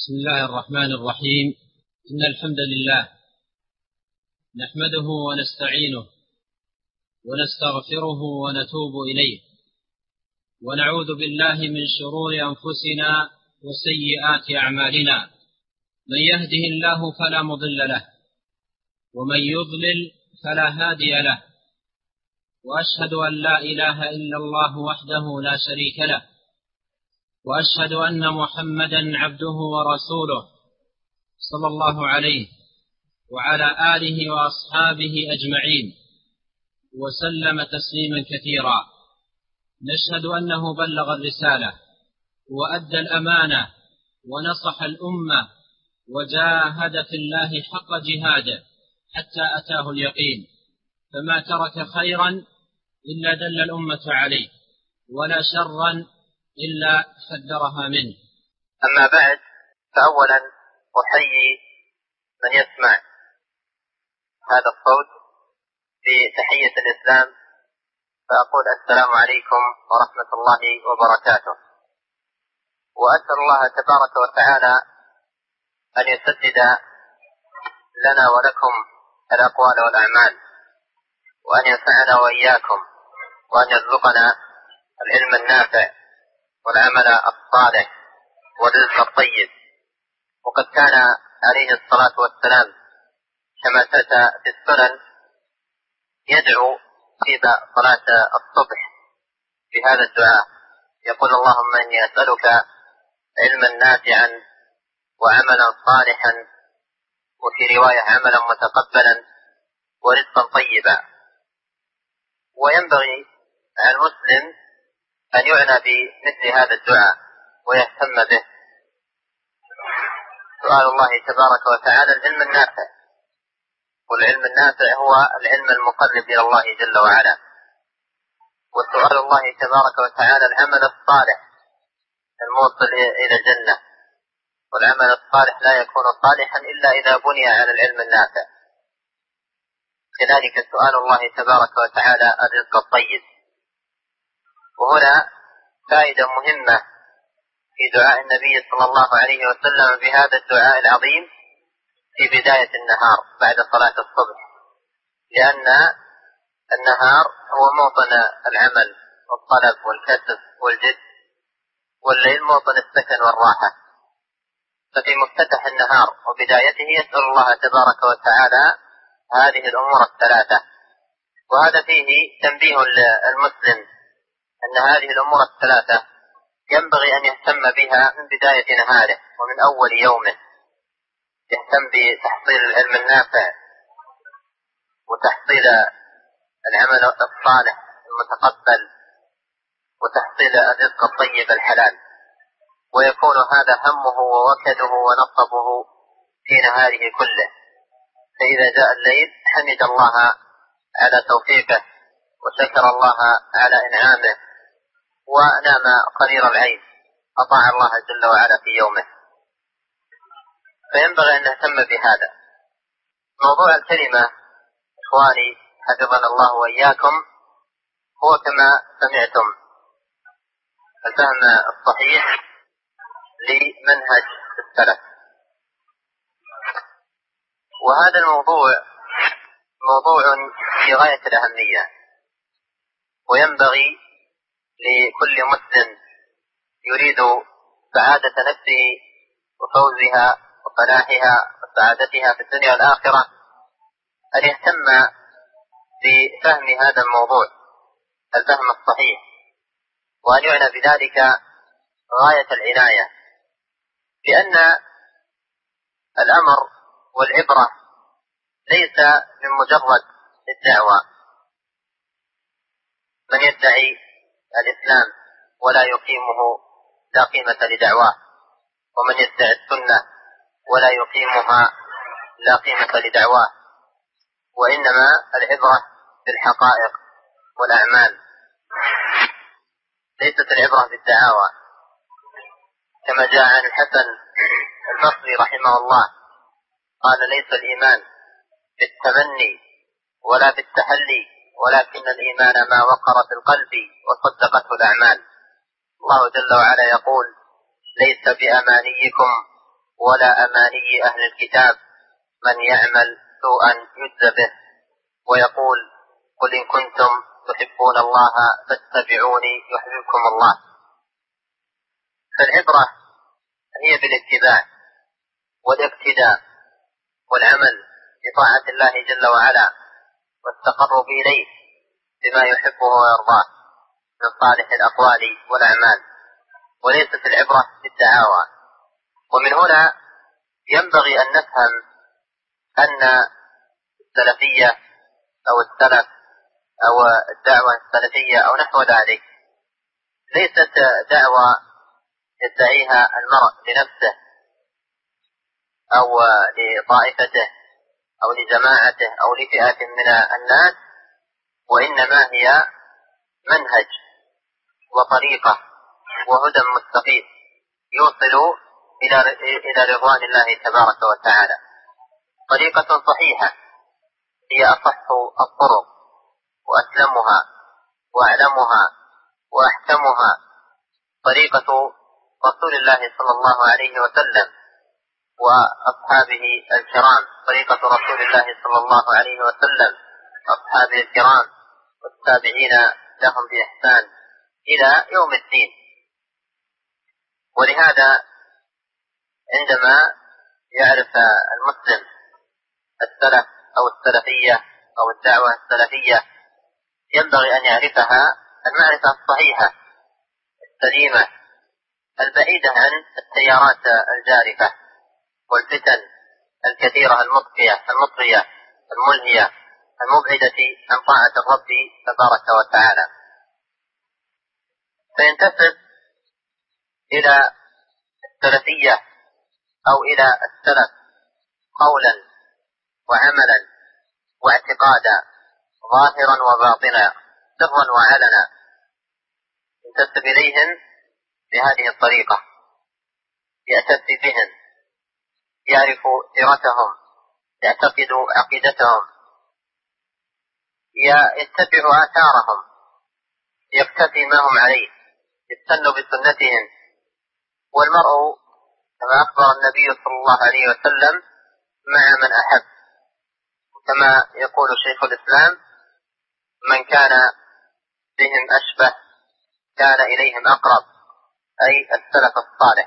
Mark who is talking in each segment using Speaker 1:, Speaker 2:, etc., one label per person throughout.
Speaker 1: بسم الله الرحمن الرحيم. إن الحمد لله نحمده ونستعينه ونستغفره ونتوب إليه، ونعوذ بالله من شرور أنفسنا وسيئات أعمالنا. من يهده الله فلا مضل له، ومن يضلل فلا هادي له، وأشهد أن لا إله إلا الله وحده لا شريك له، وأشهد أن محمدا عبده ورسوله صلى الله عليه وعلى آله وأصحابه أجمعين وسلم تسليما كثيرا. نشهد أنه بلغ الرسالة وأدى الأمانة ونصح الأمة وجاهد في الله حق جهاده حتى أتاه اليقين، فما ترك خيرا إلا دل الأمة عليه، ولا شرا إلا حذرها منه.
Speaker 2: أما بعد، فأولا أحيي من يسمع هذا الصوت بتحية الإسلام، فأقول السلام عليكم ورحمة الله وبركاته. وأسأل الله تبارك وتعالى أن يسدد لنا ولكم الأقوال والأعمال، وأن ينفعنا وإياكم، وأن يرزقنا العلم النافع والعمل الصالح والرزق الطيب. وقد كان عليه الصلاة والسلام كما ثبت في السنن يدعو في صلاة الصبح بهذا الدعاء، يقول: اللهم إني أسألك علما نافعا وعملا صالحا، وفي رواية عملا متقبلا ورزقا طيبا. وينبغي على المسلم أن يعنى بمثل هذا الدعاء ويهتم به. سؤال الله تبارك وتعالى العلم النافع، والعلم النافع هو العلم المقرب إلى الله جل وعلا. وسؤال الله تبارك وتعالى العمل الصالح الموصل إلى الجنة، والعمل الصالح لا يكون صالحا إلا إذا بني على العلم النافع. كذلك سؤال الله تبارك وتعالى الرزق الطيب. وهنا فائدة مهمة في دعاء النبي صلى الله عليه وسلم بهذا الدعاء العظيم في بداية النهار بعد صلاة الصبح، لأن النهار هو موطن العمل والطلب والكسب والجد، والليل موطن السكن والراحة. ففي مفتتح النهار وبدايته يسأل الله تبارك وتعالى هذه الأمور الثلاثة. وهذا فيه تنبيه للمسلم أن هذه الأمور الثلاثة ينبغي أن يهتم بها من بداية نهاره ومن أول يومه. يهتم بتحصيل العلم النافع، وتحصيل العمل الصالح المتقبل، وتحصيل الرزق الطيب الحلال، ويكون هذا همه ووكده ونصبه في نهاره كله. فإذا جاء الليل حمد الله على توفيقه، وشكر الله على إنعامه، ونام قرير العين، أطاع الله جل وعلا في يومه. فينبغي أن نهتم بهذا. موضوع الكلمة إخواني حفظنا الله وإياكم هو كما سمعتم الفهم الصحيح لمنهج السلف. وهذا الموضوع موضوع في غاية الأهمية، وينبغي لكل مسلم يريد سعادة نفسه وفوزها وفلاحها وسعادتها في الدنيا والآخرة أن يهتم بفهم هذا الموضوع الفهم الصحيح، وأن يعنى بذلك غاية العناية، لأن الأمر والعبرة ليس من مجرد الدعوة. من يدعي الإسلام ولا يقيمه لا قيمة لدعواه، ومن يدعي السنة ولا يقيمها لا قيمة لدعواه. وإنما العبرة بالحقائق والأعمال، ليست العبرة بالدعاوى. كما جاء عن الحسن البصري رحمه الله قال: ليس الإيمان بالتمني ولا بالتحلي، ولكن الإيمان ما وقر في القلب وصدقته الأعمال. الله جل وعلا يقول: ليس بأمانيكم ولا أماني أهل الكتاب من يعمل سوءا يجزى به، ويقول قل إن كنتم تحبون الله فاتبعوني يحببكم الله. فالعبرة هي بالاتباع والاقتداء والعمل بطاعة الله جل وعلا والتقرب إليه بما يحبه ويرضاه من صالح الأقوال والأعمال، وليست العبرة بالدعاوى. ومن هنا ينبغي أن نفهم أن السلفية أو السلف أو الدعوة السلفية أو نحو ذلك ليست دعوة يدعيها المرء لنفسه أو لطائفته أو لجماعته أو لفئة من الناس، وإنما هي منهج وطريقة وهدى مستقيم يوصل إلى رضوان الله تبارك وتعالى. طريقة صحيحة هي أصح الطرق وأسلمها وأعلمها وأحكمها طريقة رسول الله صلى الله عليه وسلم وأصحابه الكرام، طريقة رسول الله صلى الله عليه وسلم أصحابه الكرام والتابعين لهم بإحسان إلى يوم الدين. ولهذا عندما يعرف المسلم السلف أو السلفية أو الدعوة السلفية ينبغي أن يعرفها المعرفة الصحيحة السليمة البعيدة عن التيارات الجارفة والفتن الكثيرة المطغية الملهية المبعدة عن طاعة الرب تبارك وتعالى. فينتسب إلى السلفية أو إلى السلف قولا وعملا واعتقادا ظاهرا وباطنا سرا وعلنا، ينتسب إليهم بهذه الطريقة، يأتي بهم، يعرف سيرتهم، يعتقد عقيدتهم، يتبع آثارهم، يقتفي ما هم عليه، يستن بسنتهم. والمرء كما أخبر النبي صلى الله عليه وسلم مع من أحب، كما يقول شيخ الإسلام من كان بهم أشبه كان إليهم أقرب، أي السلف الصالح.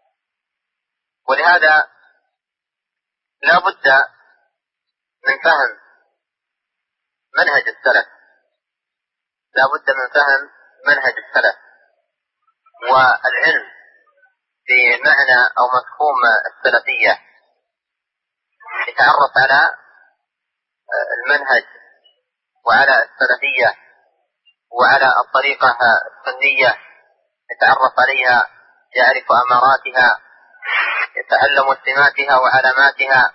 Speaker 2: ولهذا لا بد من فهم منهج السلف، لا بد من فهم منهج السلف والعلم بمعنى أو مفهوم السلفية، يتعرف على المنهج وعلى السلفية وعلى الطريقة السنية، يتعرف عليها، يعرف أماراتها، يتعلم سماتها وعلاماتها،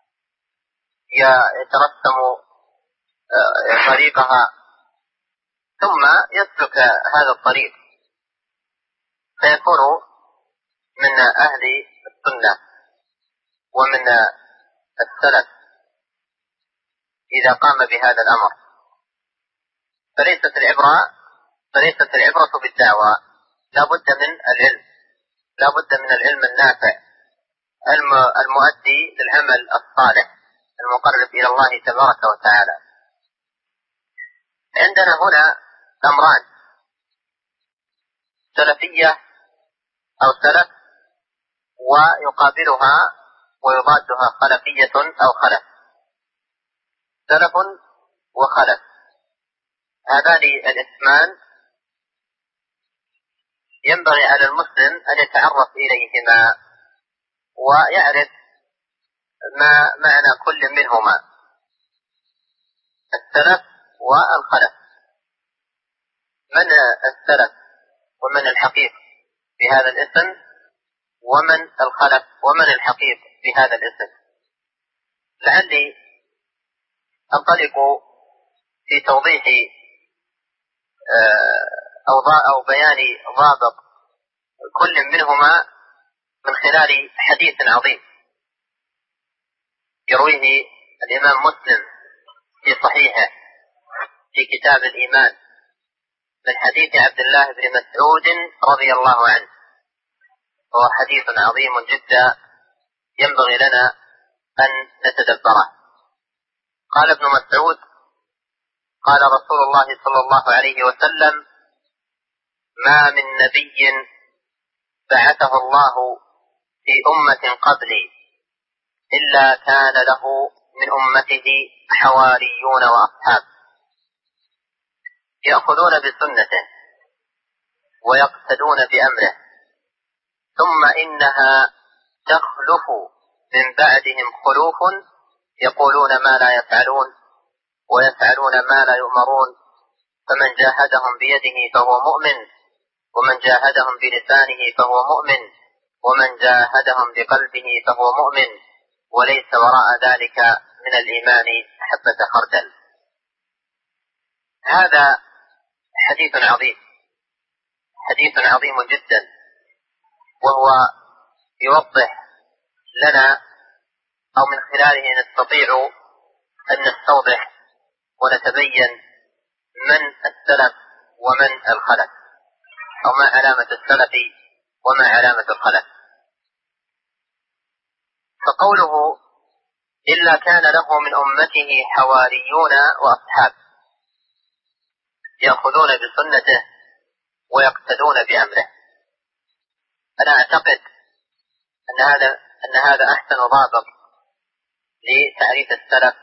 Speaker 2: يترسم طريقها، ثم يسلك هذا الطريق فيكون من أهل السنة ومن السلف إذا قام بهذا الأمر. فليست العبرة بالدعوة، لا بد من العلم، لا بد من العلم النافع المؤدي للعمل الصالح المقرب إلى الله تبارك وتعالى. عندنا هنا أمران: سلفية أو سلف، ويقابلها ويضادها خلفية أو خلف. سلف وخلف، هذان الاسمان ينبغي على المسلم أن يتعرف إليهما ويعرف ما معنى كل منهما، السلف والخلف. من السلف ومن الحقيق بهذا الاسم، ومن الخلف ومن الحقيق بهذا الاسم. لعلي أنطلق في توضيح أو بيان ضابط كل منهما من خلال حديث عظيم يرويه الإمام مسلم في صحيحه في كتاب الإيمان من حديث عبد الله بن مسعود رضي الله عنه، وهو حديث عظيم جدا ينبغي لنا أن نتدبره. قال ابن مسعود: قال رسول الله صلى الله عليه وسلم: ما من نبي بعثه الله في أمة قبلي إلا كان له من أمته حواريون وأصحاب يأخذون بسنته ويقتدون بأمره، ثم إنها تخلف من بعدهم خلوف يقولون ما لا يفعلون ويفعلون ما لا يؤمرون، فمن جاهدهم بيده فهو مؤمن، ومن جاهدهم بلسانه فهو مؤمن، ومن جاهدهم بقلبه فهو مؤمن، وليس وراء ذلك من الإيمان حبة خردل. هذا حديث عظيم، حديث عظيم جدا، وهو يوضح لنا أو من خلاله نستطيع أن نستوضح ونتبين من السلف ومن الخلف، أو ما علامة السلف وما علامة الخلف. فقوله إلا كان له من أمته حواريون وأصحاب يأخذون بسنته ويقتدون بأمره، أنا أعتقد أن هذا أحسن ضابط لتعريف السلف،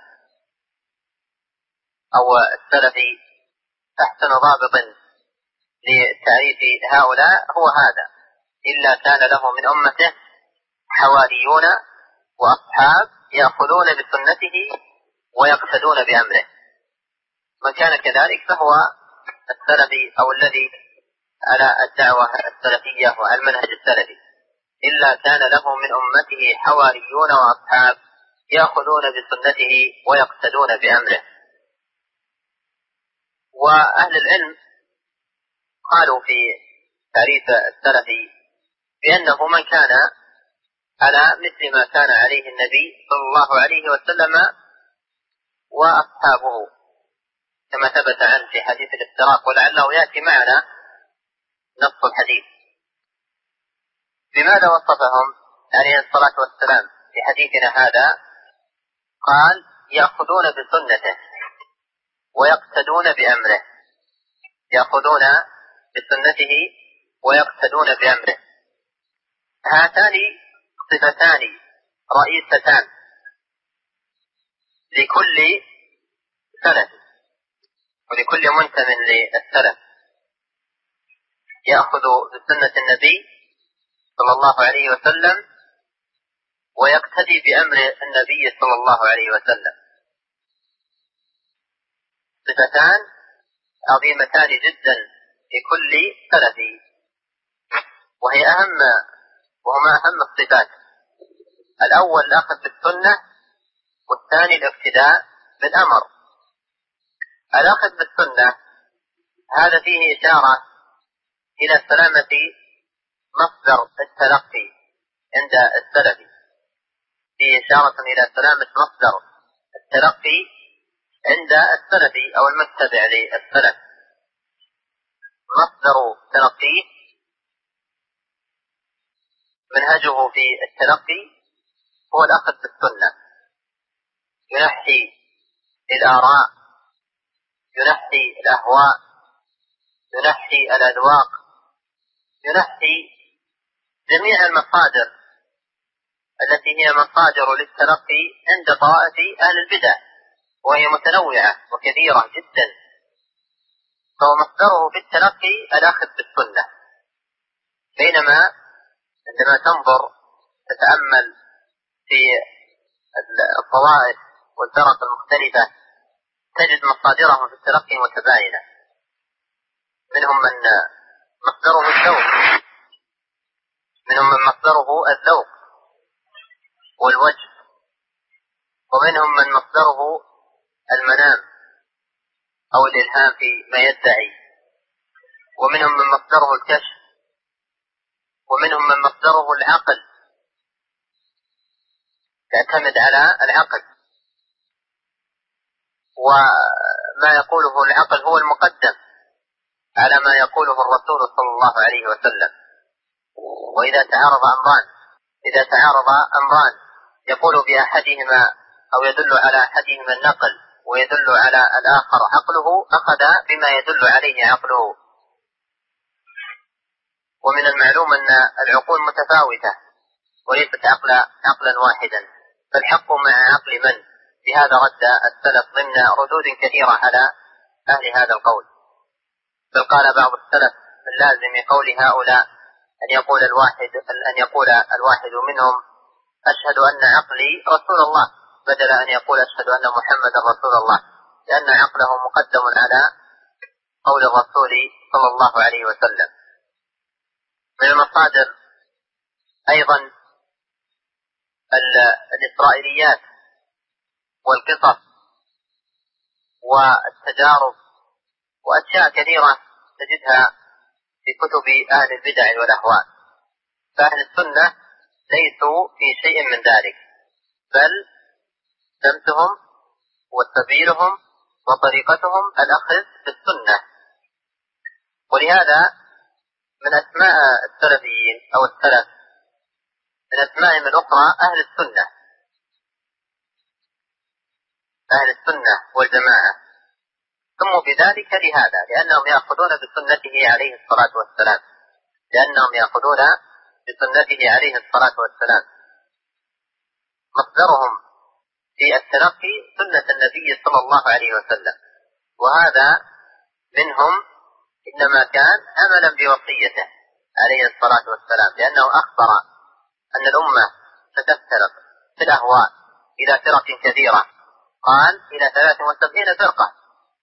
Speaker 2: أو السلف أحسن ضابط لتعريف هؤلاء هو هذا: إلا كان له من أمته حواريون وأصحاب يأخذون بسنته ويقتدون بأمره. من كان كذلك فهو السلفي أو الذي على الدعوة السلفية وعلى المنهج السلفي. إلا كان له من أمته حواريون وأصحاب يأخذون بسنته ويقتدون بأمره. وأهل العلم قالوا في تعريف السلفي بأنه من كان على مثل ما كان عليه النبي صلى الله عليه وسلم وأصحابه، كما ثبت عنه في حديث الافتراق، ولعله يأتي معنا نص الحديث. بماذا وصفهم عليه الصلاة والسلام في حديثنا هذا؟ قال: يأخذون بسنته ويقتدون بأمره، يأخذون بسنته ويقتدون بأمره. هاتان صفتان رئيستان لكل سلف ولكل منتمٍ للسلف، يأخذ بسنة النبي صلى الله عليه وسلم ويقتدي بأمر النبي صلى الله عليه وسلم. صفتان عظيمتان جدا لكل سلفي، وهما أهم الصفات: الأول الأخذ بالسنة، والثاني الاقتداء بالأمر. الأخذ بالسنة هذا فيه إشارة إلى سلامة مصدر التلقي عند السلف، فيه إشارة إلى سلامة مصدر التلقي عند السلف أو المتبع للسلف. مصدر تلقيه منهجه في التلقي هو الأخذ بالسنة، ينحي الآراء، ينحي الأهواء، ينحي الأذواق، ينحي جميع المصادر التي هي مصادر للتلقي عند طوائف أهل البدع، وهي متنوعة وكثيرة جدا. فهو مصدره في التلقي الأخذ بالسنة. بينما عندما تنظر تتأمل في الطوائف والفرق المختلفة تجد مصادرهم في التلقي متباينة. منهم من مصدره الذوق، منهم من مصدره الذوق والوجه، ومنهم من مصدره المنام أو الإلهام في ما يدعي، ومنهم من مصدره الكشف، ومنهم من مصدره العقل، يعتمد على العقل، وما يقوله العقل هو المقدم على ما يقوله الرسول صلى الله عليه وسلم. وإذا تعارض أمران إذا تعارض أمران يقول بأحدهما أو يدل على أحدهما النقل ويدل على الآخر عقله أخذ بما يدل عليه عقله. ومن المعلوم أن العقول متفاوتة وليست عقلا واحدا، فالحق مع عقل من؟ بهذا رد السلف ضمن ردود كثيرة على أهل هذا القول. بل قال بعض السلف من لازم قول هؤلاء أن يقول الواحد منهم أشهد أن عقلي رسول الله بدل أن يقول أشهد أن محمد رسول الله، لأن عقله مقدم على قول الرسول صلى الله عليه وسلم. من المصادر أيضا الإسرائيليات والقصص والتجارب وأشياء كثيرة تجدها في كتب أهل البدع والأهواء، فأهل السنة ليسوا في شيء من ذلك، بل سمتهم وسبيلهم وطريقتهم الأخذ بالسنة. ولهذا من أسماء السلفيين أو السلف من أسمائهم الأخرى أهل السنة والجماعة، سموا بذلك لهذا، لأنهم يأخذون بسنته عليه الصلاة والسلام، مصدرهم في التلقي سنة النبي صلى الله عليه وسلم، وهذا منهم إنما كان عملا بوصيته عليه الصلاة والسلام، لأنه أخبر أن الأمة ستفترق في الأهواء إلى فرق كثيرة، قال إلى 73 فرقة.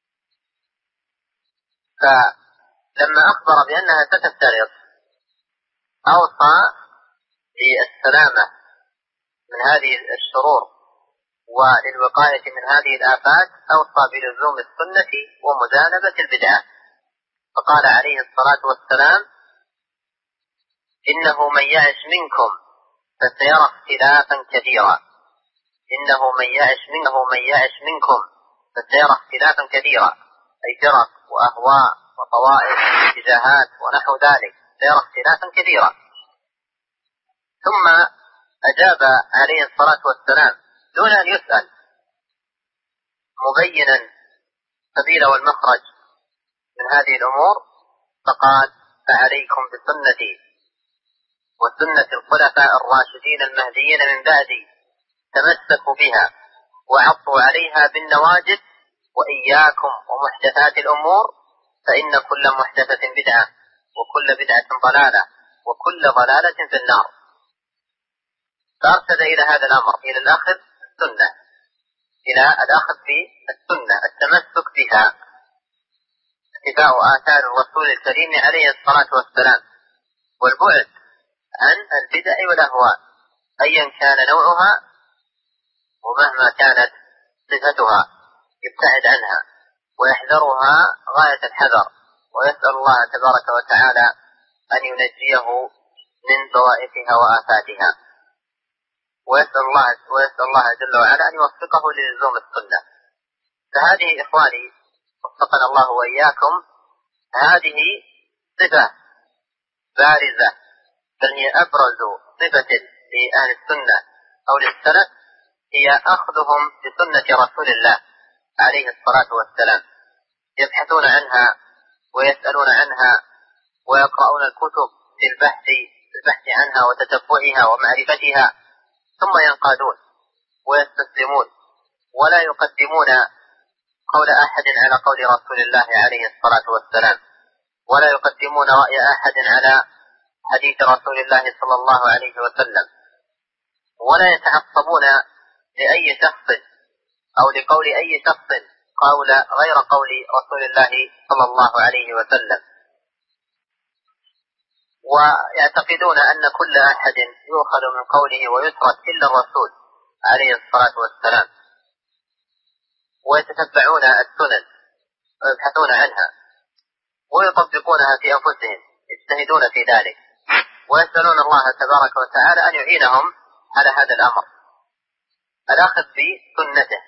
Speaker 2: فلما أخبر بأنها ستفترق أوصى بالسلامة من هذه الشرور وللوقاية من هذه الآفات، أوصى بلزوم السنة ومجانبة البدعة، فقال عليه الصلاة والسلام إنه من يعش منكم فسيرى اختلافا كثيرا، أي فرق وأهواء وطوائف واتجاهات ونحو ذلك، سيرى اختلافا كثيرا. ثم أجاب عليه الصلاة والسلام دون أن يسأل، مبينا سبيل والمخرج من هذه الأمور، فقال فعليكم بسنتي وسنة الخلفاء الراشدين المهديين من بعدي، تمسكوا بها وعضوا عليها بالنواجذ، وإياكم ومحدثات الأمور، فإن كل محدثة بدعة وكل بدعة ضلالة وكل ضلالة في النار. فأرشد إلى هذا الأمر، إلى الأخذ بالسنة، التمسك بها، اتباع آثار الرسول الكريم عليه الصلاة والسلام، والبعد عن البدع والأهواء أيا كان نوعها ومهما كانت صفتها، يبتعد عنها ويحذرها غاية الحذر، ويسأل الله تبارك وتعالى أن ينجيه من ضوائفها وآفاتها، ويسأل الله جل وعلا أن يوفقه للزوم السنة. فهذه إخواني وفقنا الله وإياكم، هذه صفة بارزة، بل هي أبرز صفة لأهل السنة أو للسلف، هي أخذهم بسنة رسول الله عليه الصلاة والسلام، يبحثون عنها ويسألون عنها ويقرؤون الكتب في البحث عنها وتتبعها ومعرفتها، ثم ينقادون ويستسلمون، ولا يقدمون قول أحد على قول رسول الله عليه الصلاة والسلام، ولا يقدمون رأي أحد على حديث رسول الله صلى الله عليه وسلم، ولا يتعصبون لأي شخص أو لقول أي شخص غير قول رسول الله صلى الله عليه وسلم، ويعتقدون أن كل أحد يؤخذ من قوله ويترك إلا الرسول عليه الصلاة والسلام، ويتتبعون السنن ويبحثون عنها ويطبقونها في أنفسهم، يجتهدون في ذلك، ويسألون الله تبارك وتعالى أن يعينهم على هذا الأمر، الأخذ بسنته.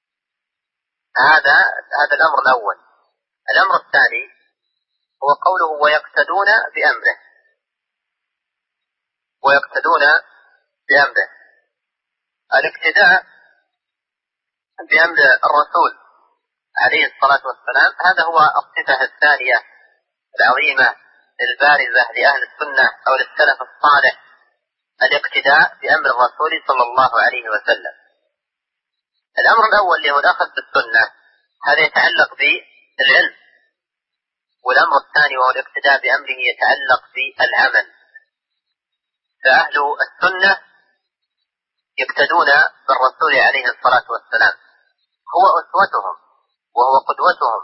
Speaker 2: هذا الأمر الأول. الأمر الثاني هو قوله ويقتدون بأمره، ويقتدون بأمره. الاقتداء بأمر الرسول عليه الصلاة والسلام هذا هو الصفة الثانية العظيمة البارزة لأهل السنة أو للسلف الصالح، الاقتداء بأمر الرسول صلى الله عليه وسلم. الأمر الأول اللي هو الأخذ بالسنة هذا يتعلق بالعلم، والأمر الثاني وهو الاقتداء بأمره يتعلق بالعمل. فأهل السنة يقتدون بالرسول عليه الصلاة والسلام، هو أسوتهم وهو قدوتهم،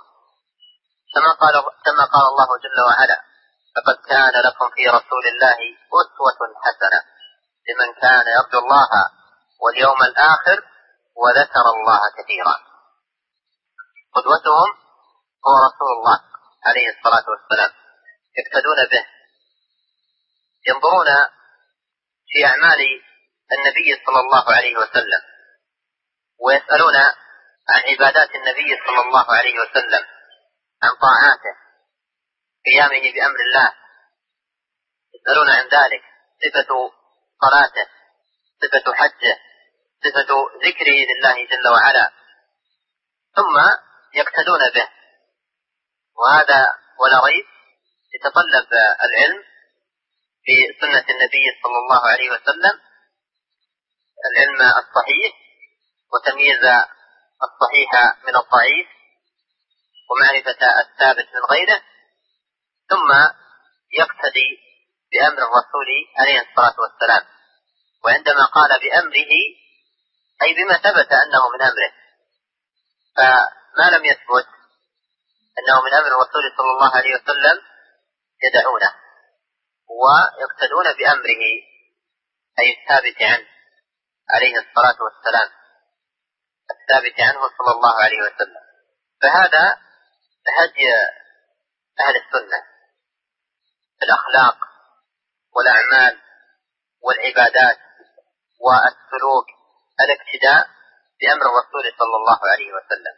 Speaker 2: كما قال الله جل وعلا: لقد كان لكم في رسول الله أسوة حسنة لمن كان يرجو الله واليوم الآخر وذكر الله كثيرا. قدوتهم هو رسول الله عليه الصلاة والسلام، يقتدون به، ينظرون في أعمال النبي صلى الله عليه وسلم، ويسألون عن عبادات النبي صلى الله عليه وسلم، عن طاعاته، قيامه بأمر الله، يسألون عن ذلك، صفة صلاته، صفة حجه، صفة ذكره لله جل وعلا، ثم يقتدون به. وهذا ولا ريب يتطلب العلم في سنة النبي صلى الله عليه وسلم، العلم الصحيح وتمييز الصحيح من الضعيف ومعرفة الثابت من غيره، ثم يقتدي بأمر الرسول عليه الصلاة والسلام. وعندما قال بأمره أي بما ثبت أنه من أمره، فما لم يثبت أنه من أمر الرسول صلى الله عليه وسلم يدعونه ويقتدون بأمره أي الثابت عنه عليه الصلاة والسلام، الثابت عنه صلى الله عليه وسلم. فهذا هدي أهل السنة في الأخلاق والأعمال والعبادات والسلوك، الاقتداء بأمر الرسول صلى الله عليه وسلم.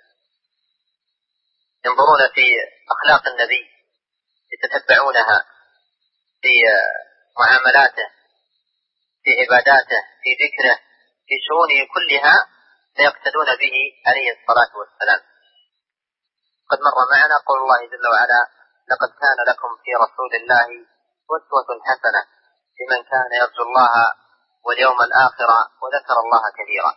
Speaker 2: ينظرون في أخلاق النبي، يتتبعونها في معاملاته، في عباداته، في ذكره، في شؤونه كلها، فيقتدون به عليه الصلاة والسلام. قد مر معنا قول الله جل وعلا: لقد كان لكم في رسول الله أسوة حسنة لمن كان يرجو الله واليوم الآخر وذكر الله كثيرا.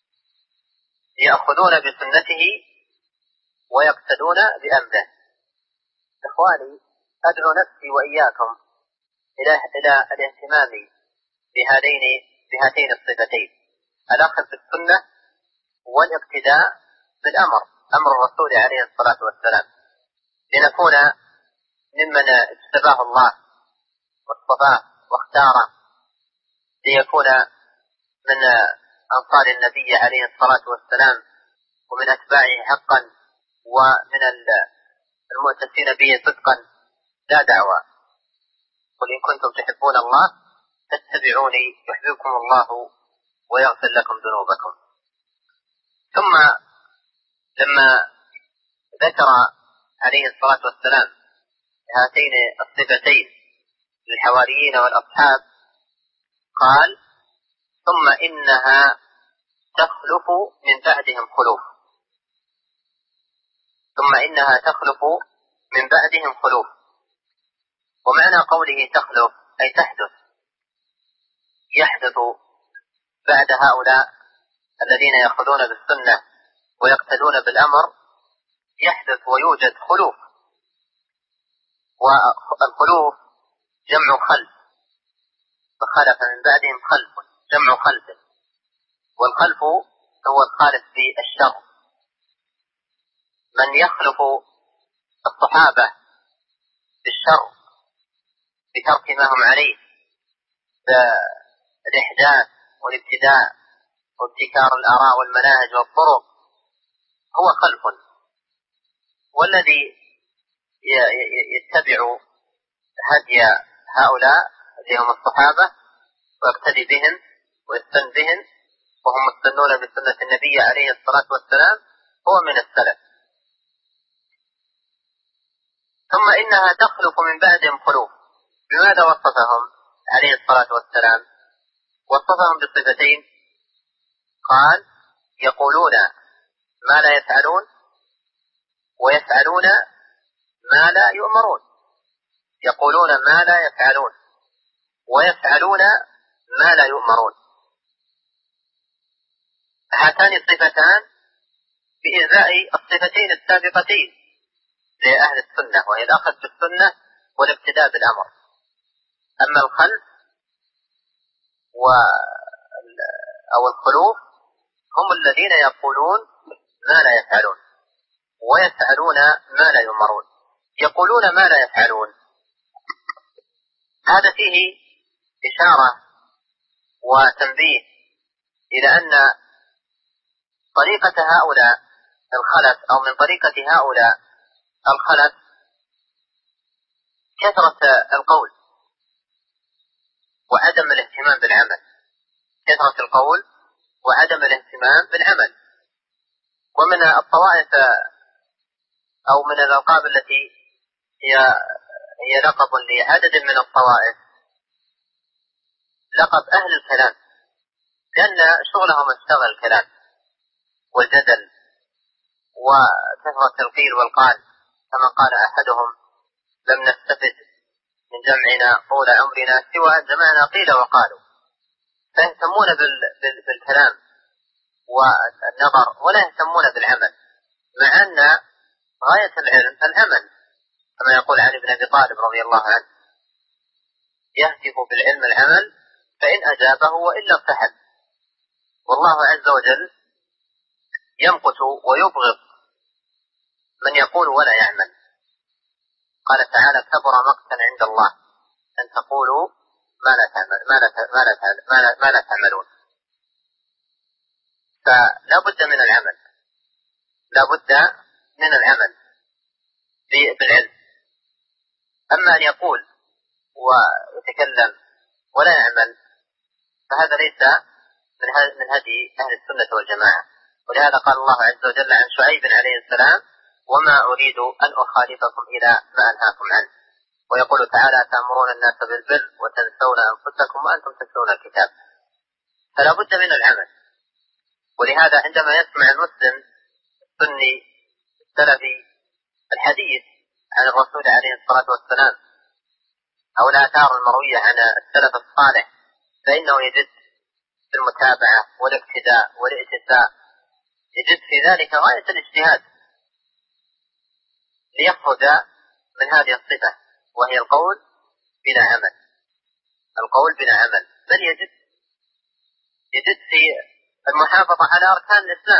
Speaker 2: يأخذون بسنته ويقتدون بأمره. إخواني، أدعو نفسي وإياكم إلى الاهتمام بهاتين الصفتين، الأخذ بالسنة والاقتداء بالأمر، أمر الرسول عليه الصلاة والسلام، لنكون ممن اجتباه الله واصطفاه واختاره ليكون من أنصار النبي عليه الصلاة والسلام ومن أتباعه حقا ومن المؤتسين به صدقا، لا دعوة. قل إن كنتم تحبون الله فاتبعوني يحببكم الله ويغفر لكم ذنوبكم. ثم لما ذكر عليه الصلاة والسلام هاتين الصفتين للحواريين والأصحاب قال: ثم إنها تخلف من بعدهم خلوف. ثم إنها تخلف من بعدهم خلوف. ومعنى قوله تخلف أي تحدث، يحدث بعد هؤلاء الذين يأخذون بالسنة ويقتدون بالأمر، يحدث ويوجد خلوف. والخلوف جمع خلف، فخلف من بعدهم خلف، جمع خلف. والخلف هو الخالف في الشر. من يخلف الصحابة بالشر بترك ما هم عليه، بالإحداث والابتداء وابتكار الآراء والمناهج والطرق، هو خلف. والذي يتبع هدي هؤلاء اللي هم الصحابة ويقتدي بهم ويستن بهم وهم مستنون بسنة النبي عليه الصلاة والسلام هو من السلف. ثم إنها تخلف من بعدهم خلوف. بماذا وصفهم عليه الصلاة والسلام؟ وصفهم بالصفتين، قال يقولون ما لا يفعلون ويفعلون ما لا يؤمرون. يقولون ما لا يفعلون ويفعلون ما لا يؤمرون. هاتان الصفتان بإزاء الصفتين السابقتين لأهل السنة، وهي الأخذ بالسنة والابتداء بالأمر. أما الخلف أو الخلوف هم الذين يقولون ما لا يفعلون ويفعلون ما لا يؤمرون. يقولون ما لا يفعلون، هذا فيه إشارة وتنبيه إلى أن طريقة هؤلاء الخلف أو من طريقة هؤلاء الخلف كثرة القول وعدم الاهتمام بالعمل. كثرة القول وعدم الاهتمام بالعمل. ومن الطوائف أو من الألقاب التي هي لقب لعدد من الطوائف لقب أهل الكلام، لأن شغلهم اشتغل الكلام والجدل وكثرة القيل والقال، كما قال أحدهم لم نستفد من جمعنا طول عمرنا سوى جمعنا قيل وقالوا. فيهتمون بالكلام والنظر ولا يهتمون بالعمل، مع أن غاية العلم العمل، كما يقول علي بن أبي طالب رضي الله عنه يهتف بالعلم العمل فإن أجابه وإلا ارتحل. والله عز وجل يمقت ويبغض من يقول ولا يعمل. قال تعالى كبر مقتا عند الله أن تقولوا ما لا تعملون. فلا بد من العمل، لا بد من العمل بالعلم. أما أن يقول ويتكلم ولا يعمل فهذا ليس من هدي أهل السنة والجماعة. ولهذا قال الله عز وجل عن شعيب عليه السلام وما أريد أن أخالفكم إلى ما أنهاكم عنه. ويقول تعالى تأمرون الناس بالبر وتنسون أنفسكم وأنتم تتلون الكتاب. فلا بد من العمل. ولهذا عندما يسمع المسلم السني السلفي الحديث عن الرسول عليه الصلاة والسلام أو الآثار المروية عن السلف الصالح فإنه يجد في المتابعة والاقتداء والاتساء، يجد في ذلك غاية الاجتهاد ليخرج من هذه الصفة، وهي القول بلا عمل. القول بلا عمل. بل يجد في المحافظة على أركان الإسلام،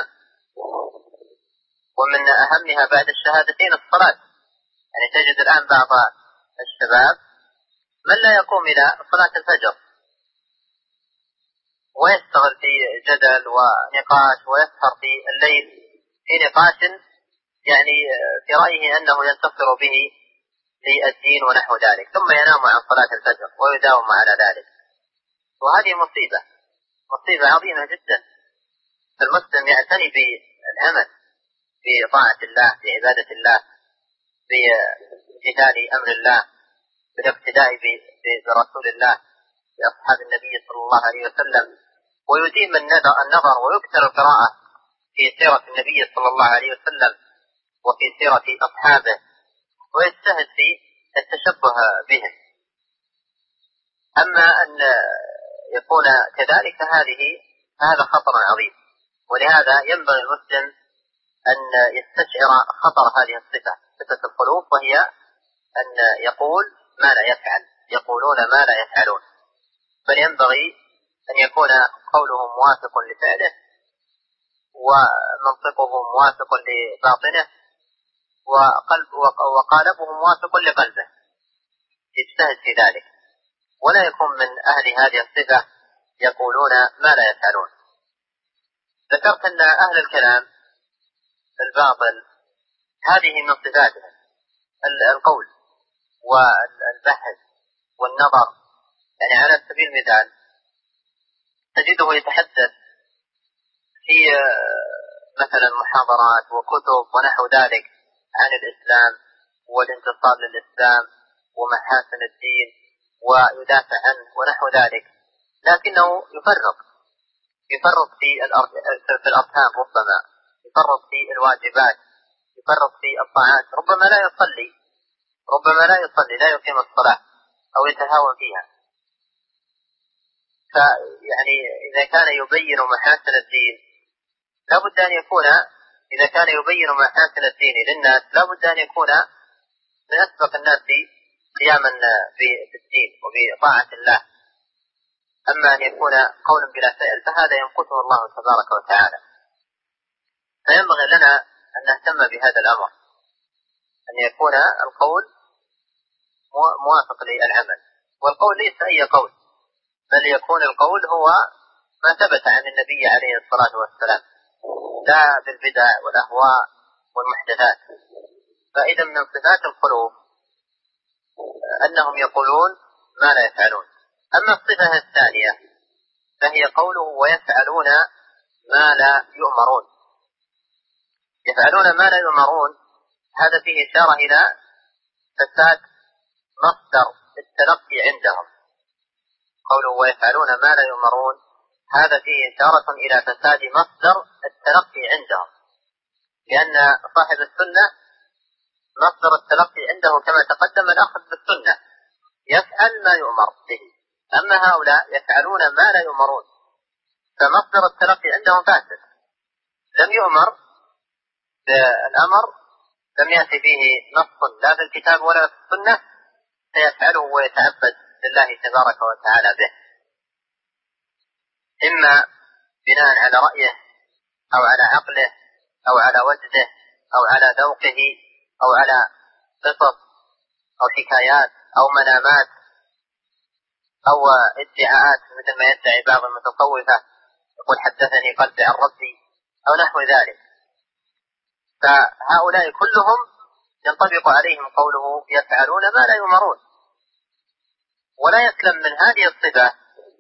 Speaker 2: ومن أهمها بعد الشهادتين الصلاة. يعني تجد الآن بعض الشباب من لا يقوم إلى صلاة الفجر ويشتغل في جدل ونقاش ويسهر في الليل في نقاش يعني في رأيه أنه ينتصر به للدين ونحو ذلك، ثم ينام عن صلاة الفجر ويداوم على ذلك. وهذه مصيبة عظيمة جدا. المسلم يعتني بالعمل في طاعة الله، في عبادة الله، في امتثال أمر الله، بالاقتداء برسول الله، بأصحاب النبي صلى الله عليه وسلم، ويديم النظر ويكثر القراءة في سيرة النبي صلى الله عليه وسلم وفي سيرة أصحابه، ويجتهد في التشبه بهم. أما أن يكون كذلك فهذا خطر عظيم. ولهذا ينبغي المسلم أن يستشعر خطر هذه الصفة، صفة الخلوف، وهي أن يقول ما لا يفعل. يقولون ما لا يفعلون. بل ينبغي أن يكون قوله موافق لفعله ومنطقه موافق لباطنه وقالبه موافق لقلبه، يجتهد في ذلك، ولا يكون من أهل هذه الصفة يقولون ما لا يفعلون. ذكرت أن أهل الكلام الباطل هذه من صفاتهم القول والبحث والنظر. يعني على سبيل المثال تجده يتحدث في مثلا محاضرات وكتب ونحو ذلك عن الإسلام والانتصار للإسلام ومحاسن الدين ويدافع عنه ونحو ذلك، لكنه يفرط في الأركان، ربما يفرط في الواجبات، يفرط في الطاعات، ربما لا يصلي لا يقيم الصلاة أو يتهاون فيها. فيعني إذا كان يبين محاسن الدين لابد أن يكون، إذا كان يبين محاسن الدين للناس لابد أن يكون من أسبق الناس قياما بالدين وبطاعة الله. أما أن يكون قولا بلا فعل فهذا ينقصه الله تبارك وتعالى. فينبغي لنا أن نهتم بهذا الأمر، أن يكون القول موافق للعمل، والقول ليس أي قول، بل يكون القول هو ما ثبت عن النبي عليه الصلاة والسلام، لا بالبدع والأهواء والمحدثات. فإذا من صفات القلوب أنهم يقولون ما لا يفعلون. أما الصفة الثانية فهي قوله ويفعلون ما لا يؤمرون. يفعلون ما لا يؤمرون، هذا فيه إشارة إلى فساد مصدر التلقي عندهم. قوله ويفعلون ما لا يؤمرون هذا فيه إشارة إلى فساد مصدر التلقي عندهم، لأن صاحب السنة مصدر التلقي عنده كما تقدم الأخذ بالسنة، يفعل ما يؤمر به. أما هؤلاء يفعلون ما لا يؤمرون، فمصدر التلقي عندهم فاسد، لم يؤمر بالأمر، لم يأتي فيه نص لا في الكتاب ولا في السنة، فيفعله ويتعبد لله تبارك وتعالى به، إما بناء على رأيه أو على عقله أو على وجده أو على ذوقه أو على قصص أو حكايات أو منامات أو ادعاءات، مثل ما يدعي بعض المتصوفة يقول حدثني قلبي عن ربي أو نحو ذلك. فهؤلاء كلهم ينطبق عليهم قوله يفعلون ما لا يؤمرون، ولا يسلم من هذه الصفة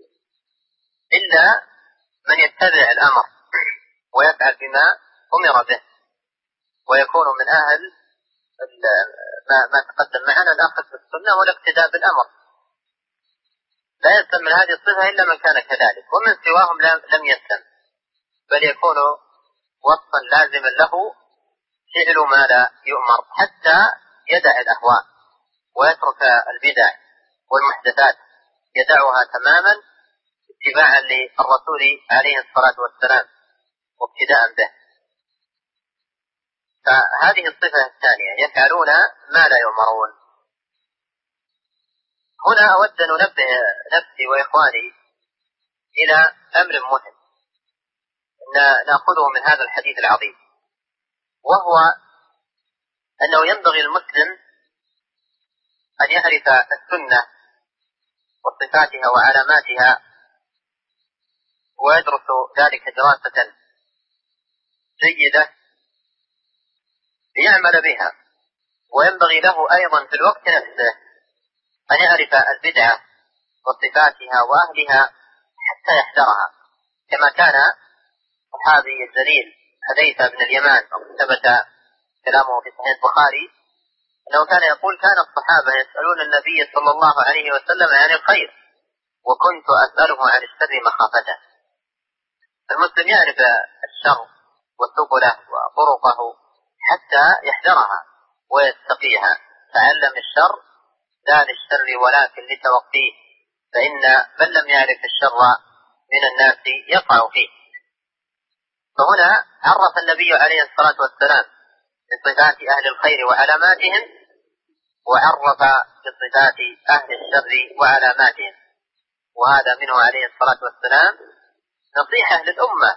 Speaker 2: إلا من يتبع الأمر ويفعل بما أمر به، ويكون من أهل ما تقدم معنا الأخذ بالسنة والاقتداء بالأمر. لا يسلم من هذه الصفة إلا من كان كذلك، ومن سواهم لم يسلم، بل يكون وصفا لازما له فعل ما لا يؤمر، حتى يدع الأهواء ويترك البدع والمحدثات، يدعها تماما اتباعا للرسول عليه الصلاة والسلام وابتداء به. فهذه الصفة الثانية يفعلون ما لا يؤمرون. هنا أود أن أنبه نفسي وإخواني إلى أمر مهم نأخذه من هذا الحديث العظيم، وهو أنه ينبغي المسلم أن يعرف السنة وصفاتها وعلاماتها ويدرس ذلك دراسة جيدة ليعمل بها. وينبغي له أيضا في الوقت نفسه أن يعرف البدعة وصفاتها وأهلها حتى يحذرها، كما كان صحابي الجليل حذيفة بن اليمان ثبت كلامه في صحيح البخاري أنه كان يقول كان الصحابة يسألون النبي صلى الله عليه وسلم عن الخير وكنت أسأله عن الشر مخافته. المسلم يعرف الشر وسبله وطرقه حتى يحذرها ويتقيها. تعلم الشر لا للشر ولكن لتوقيه، فإن من لم يعرف الشر من الناس يقع فيه. فهنا عرف النبي عليه الصلاة والسلام بصفات أهل الخير وعلاماتهم، وعرف بصفات أهل الشر وعلاماتهم، وهذا منه عليه الصلاة والسلام نصيحة للأمة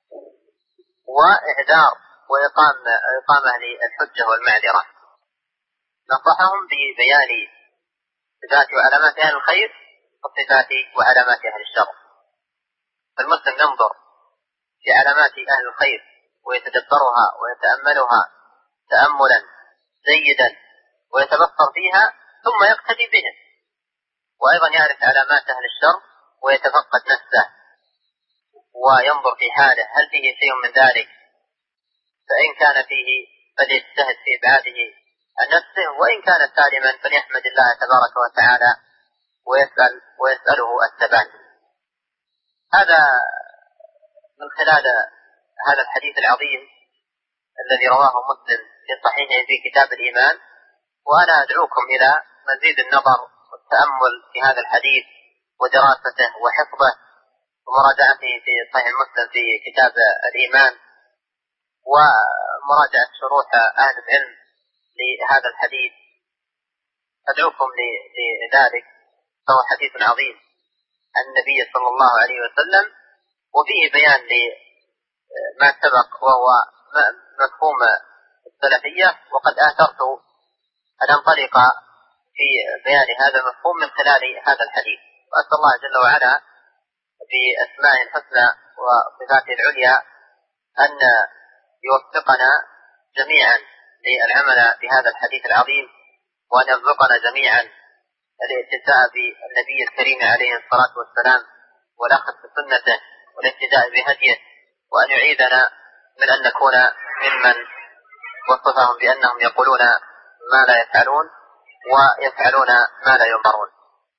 Speaker 2: وإعذار وإقامة للحجة والمعذرة. نصحهم ببيان صفات وعلامات أهل الخير وصفات وعلامات أهل الشر. فالمسلم ينظر في علامات أهل الخير ويتدبرها ويتأملها تأملا جيدا ويتبصر فيها ثم يقتدي بهم، وأيضا يعرف علامات أهل الشر ويتفقد نفسه وينظر في حاله هل فيه شيء من ذلك، فإن كان فيه فليجتهد في إبعاده عن نفسه، وإن كان سالما فليحمد الله تبارك وتعالى ويسأله الثبات. هذا من خلال هذا الحديث العظيم الذي رواه مسلم في صحيحه في كتاب الإيمان. وأنا أدعوكم إلى مزيد النظر والتأمل في هذا الحديث ودراسته وحفظه ومراجعته في صحيح مسلم في كتاب الإيمان، ومراجعة شروح أهل العلم لهذا الحديث. أدعوكم لذلك، فهو حديث عظيم عن النبي صلى الله عليه وسلم، وفيه بيان لما سبق وهو مفهوم السلفية، وقد آثرت أن أنطلق في بيان هذا المفهوم من خلال هذا الحديث. وأسأل الله جل وعلا بأسمائه الحسنى وصفاته العليا أن يوفقنا جميعا للعمل بهذا الحديث العظيم، وأن يرزقنا جميعا الاهتداء بالنبي الكريم عليه الصلاة والسلام والأخذ بسنته والاهتداء بهديه، وأن يعيذنا من أن نكون ممن وصفهم بأنهم يقولون ما لا يفعلون ويفعلون ما لا يؤمرون.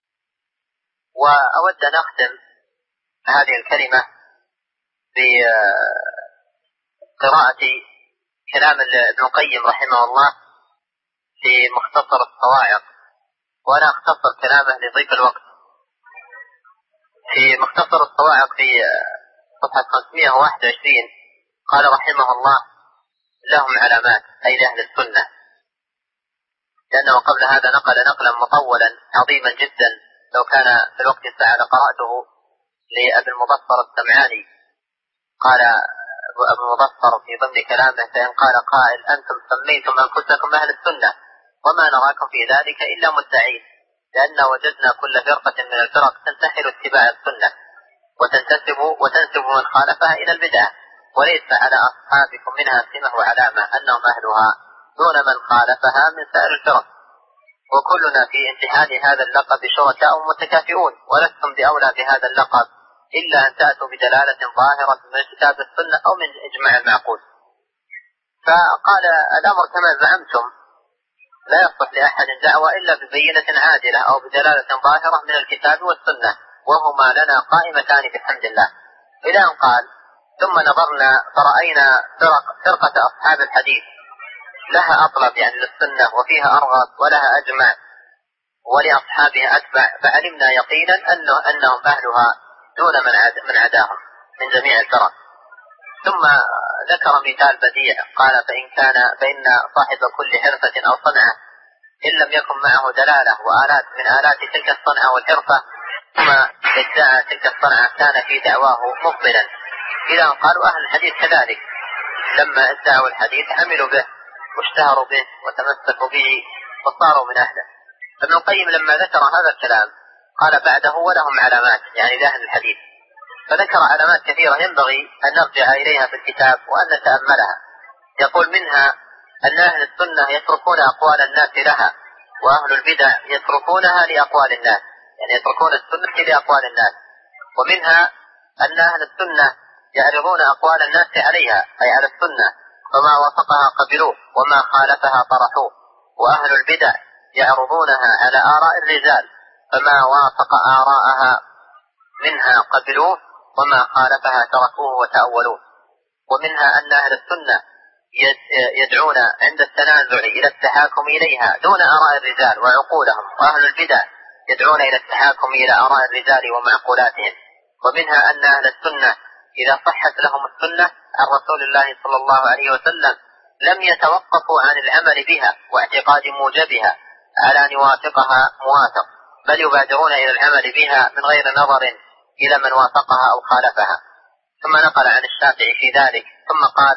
Speaker 2: وأود أن أختم هذه الكلمة بقراءة كلام ابن القيم رحمه الله في مختصر الصواعق، وأنا أختصر كلامه لضيق الوقت. في مختصر الصواعق في صفحة 521 قال رحمه الله: لهم علامات، أي لأهل السنة، لأنه قبل هذا نقل نقلا مطولا عظيما جدا، لو كان في الوقت الساعة لقرأته لأبي المظفر السمعاني. قال أبو المظفر في ضمن كلامه: فإن قال قائل أنتم سميتم أنفسكم أهل السنة وما نراكم في ذلك إلا مدعين، لأن وجدنا كل فرقة من الفرق تنتحل اتباع السنة وتنسب من خالفها إلى البدعة، وليس على أصحابكم منها سمة وعلامة أنهم أهلها دون من خالفها من سائر الفرق، وكلنا في امتحان هذا اللقب شركاء متكافئون، ولستم بأولى بهذا اللقب إلا أن تأتوا بدلالة ظاهرة من كتاب السنة أو من إجماع المعقول. فقال: الأمر كما زعمتم لا يصلح لأحد دعوة إلا ببينة عادلة أو بدلالة ظاهرة من الكتاب والسنة، وهما لنا قائمتان بحمد الله. إلى أن قال: ثم نظرنا فرأينا فرقة أصحاب الحديث لها أطلب يعني للسنة، وفيها أرغب ولها أجمع، ولأصحابها أتبع، فعلمنا يقينا أنهم أهلها دون من عداهم من جميع الفرق. ثم ذكر مثال بديع قال: فإن صاحب كل حرفة أو صنعة إن لم يكن معه دلالة وآلات من آلات تلك الصنعة والحرفة ثم ادعى تلك الصنعة كان في دعواه مبطلا. إذا قالوا أهل الحديث كذلك، لما ادعوا الحديث عملوا به واشتهروا به وتمسكوا به وصاروا من أهله. ابن القيم لما ذكر هذا الكلام قال بعده: ولهم علامات، يعني لأهل الحديث، فذكر علامات كثيرة ينبغي أن نرجع إليها في الكتاب وأن نتأملها. يقول: منها أن أهل السنة يتركون أقوال الناس لها، وأهل البدع يتركونها لأقوال الناس، يعني يتركون السنة لأقوال الناس. ومنها أن أهل السنة يعرضون أقوال الناس عليها، أي على السنة، فما وافقها قبلوه وما خالفها طرحوه. وأهل البدع يعرضونها على آراء الرجال، فما وافق آراءها منها قبلوه وما خالفها تركوه وتأولوه. ومنها أن أهل السنة يدعون عند التنازع إلى التحاكم إليها دون آراء الرجال وعقولهم، وأهل البدع يدعون إلى التحاكم إلى آراء الرجال ومعقولاتهم. ومنها أن أهل السنة إذا صحت لهم السنة عن رسول الله صلى الله عليه وسلم لم يتوقفوا عن العمل بها واعتقاد موجبها على أن يوافقها موافق، بل يبادرون إلى العمل بها من غير نظر إلى من وافقها أو خالفها. ثم نقل عن الشافعي في ذلك ثم قال: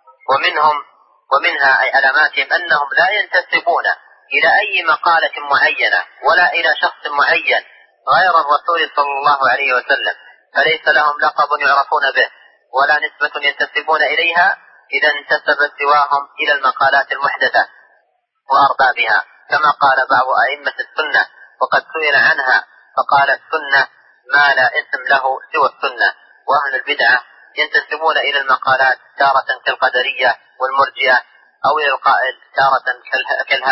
Speaker 2: ومنها أي علاماتهم أنهم لا ينتسبون إلى أي مقالة معينة ولا إلى شخص معين غير الرسول صلى الله عليه وسلم، فليس لهم لقب يعرفون به ولا نسبة ينتسبون إليها إذا انتسبت سواهم إلى المقالات المحدثة وأربابها، كما قال بعض أئمة السنة وقد سئل عنها فقال: السنة ما لا اسم له سوى السنة. وأهل البدعة ينتسبون إلى المقالات تارة كالقدرية والمرجئة، أو إلى القائل تارة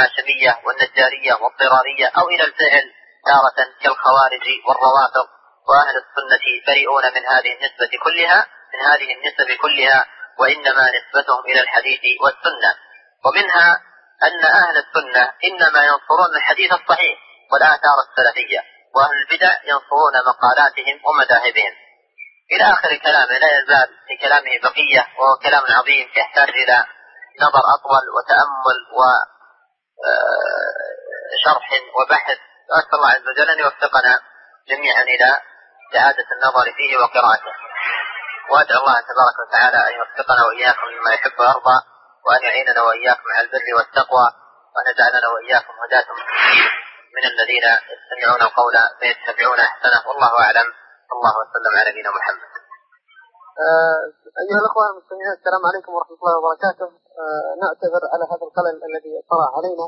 Speaker 2: كالهاشمية والنجارية والضرارية، أو إلى الفعل تارة كالخوارج والروافض. وأهل السنة بريئون من هذه النسبة كلها، من هذه النسب كلها، وإنما نسبتهم إلى الحديث والسنة. ومنها أن أهل السنة إنما ينصرون الحديث الصحيح والآثار السلفية، وأهل البدع ينصرون مقالاتهم ومذاهبهم. إلى آخر كلامه. لا يزال في كلامه بقية، وهو كلام عظيم يحتاج إلى نظر أطول وتأمل وشرح وبحث. أسأل الله عز وجل أن يوفقنا جميعا إلى إعادة النظر فيه وقراءته، وأدعو الله تبارك وتعالى أن يوفقنا وإياكم لما يحب ويرضى، وأن يعيننا وإياكم على البر والتقوى، وأن يجعلنا وإياكم هداة من الذين يستمعون القول فيتبعون أحسنه. والله أعلم. الله وسلم على نبينا محمد.
Speaker 3: أيها الأخوة المستمعين، السلام عليكم ورحمة الله وبركاته. نعتذر على هذا الخلل الذي طرأ علينا،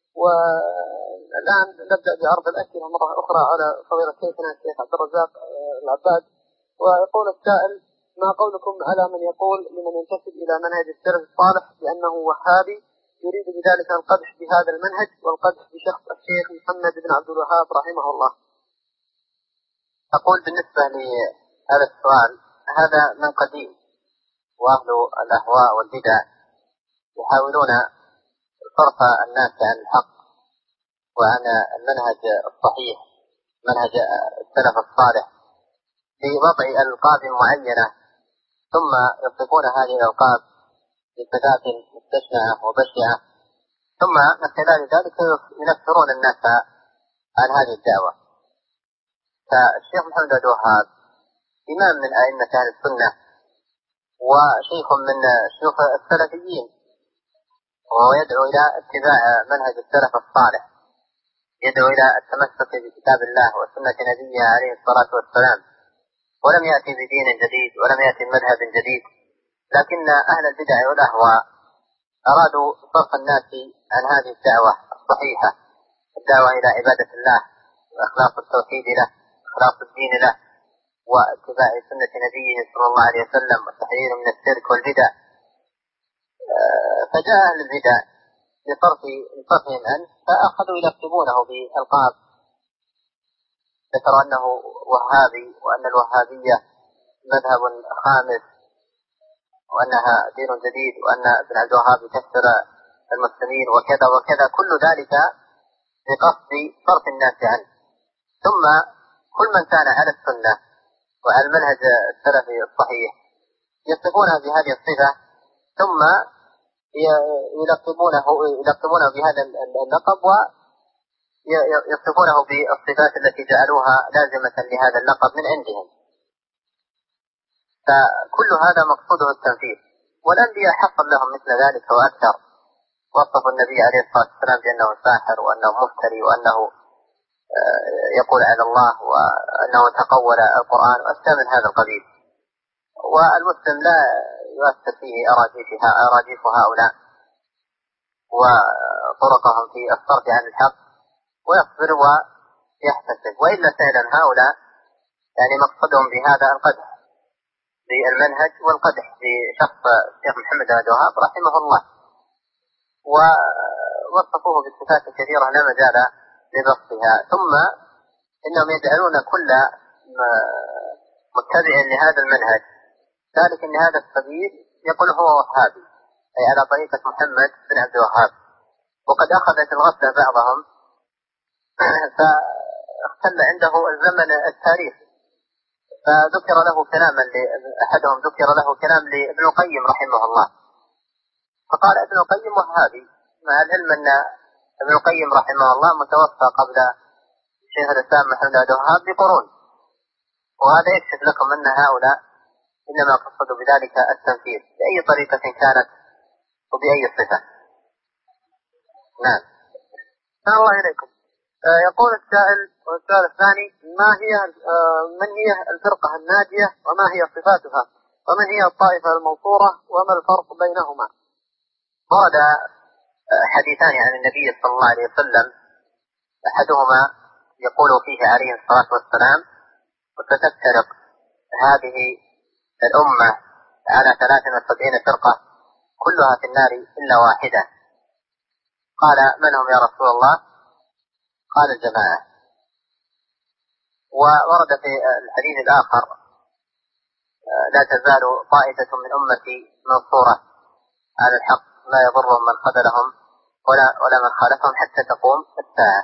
Speaker 3: والآن نبدأ بعرض الأسئلة مرة أخرى على فضيلة شيخنا الشيخ عبد الرزاق العباد. ويقول السائل: ما قولكم على من يقول لمن ينتسب إلى منهج السلف الصالح بأنه وهابي، يريد بذلك القدح بهذا المنهج والقدح بشخص الشيخ محمد بن عبد الوهاب رحمه الله؟
Speaker 2: أقول بالنسبة لهذا السؤال، هذا من قديم، وأهل الأهواء والبدع يحاولون صرف الناس عن الحق وعن المنهج الصحيح، منهج السلف الصالح، بوضع ألقاب معينة، ثم يصفون هذه الألقاب بصفات مستشنعة وبشعة، ثم من خلال ذلك ينفرون الناس عن هذه الدعوة. فالشيخ محمد عبد الوهاب إمام من أئمة أهل السنة، وشيخ من شيوخ السلفيين، وهو يدعو إلى اتباع منهج السلف الصالح، يدعو إلى التمسك بكتاب الله وسنة نبيه عليه الصلاة والسلام، ولم يأتي بدين جديد ولم يأتي بمذهب جديد. لكن أهل البدع والأهواء أرادوا صرف الناس عن هذه الدعوة الصحيحة، الدعوة إلى عبادة الله وإخلاص التوحيد له، إخلاص الدين له، واتباع سنة نبيه صلى الله عليه وسلم، والتحذير من الشرك والبدع. فجاء أهل البدع بصرفهم عنه، فأخذوا يلقبونه بألقاب، ذكروا أنه وهابي، وأن الوهابية مذهب خامس، وأنها دين جديد، وأن ابن عبد الوهاب يكفر المسلمين وكذا وكذا، كل ذلك بقصد صرف الناس عنه. ثم كل من كان على السنة وعلى المنهج السلفي الصحيح يصفونه بهذه الصفة، ثم يلقبونه بهذا اللقب، ويصفونه بالصفات التي جعلوها لازمة لهذا اللقب من عندهم. فكل هذا مقصوده التنفيذ، والأنبياء حقا لهم مثل ذلك وأكثر. وصفوا النبي عليه الصلاة والسلام بأنه ساحر، وأنه مفتري، وأنه يقول على الله، وأنه تقول القرآن، وأشياء من هذا القبيل. والمسلم لا يؤثر فيه أراجيف هؤلاء وطرقهم في الصرف عن الحق، ويصبر ويحتسب. وإلا فعلا هؤلاء يعني مقصدهم بهذا القدح بالمنهج والقدح بشخص الشيخ محمد بن عبد الوهاب رحمه الله، ووصفوه بصفات كثيرة لا مجال لبسطها. ثم إنهم يجعلون كل متبع لهذا المنهج ذلك أن هذا السبيل يقول هو وهابي، أي على طريقة محمد بن عبد الوهاب. وقد أخذت الغفلة بعضهم، فاختل عنده الزمن التاريخي، فذكر له كلاما أحدهم ذكر له كلام لابن القيم رحمه الله، فقال ابن القيم وهابي، مع العلم أن ابن القيم رحمه الله متوفى قبل شيخ الإسلام محمد بن عبد الوهاب بقرون. وهذا يكشف لكم أن هؤلاء إنما قصدوا بذلك التنفيذ بأي طريقة كانت وبأي صفة. نعم.
Speaker 3: الله إليكم. يقول السائل والسؤال الثاني: من هي الفرقة الناجية، وما هي صفاتها، ومن هي الطائفة المنصورة، وما الفرق بينهما؟
Speaker 2: ورد حديثان عن النبي صلى الله عليه وسلم، أحدهما يقول فيه عليه الصلاة والسلام: وستفترق هذه الأمة على 73 فرقة كلها في النار إلا واحدة. قال: من هم يا رسول الله؟ قال: الجماعة. وورد في الحديث الآخر: لا تزال طائفة من أمتي منصورة على الحق لا يضرهم من خذلهم ولا من خالفهم حتى تقوم الساعة.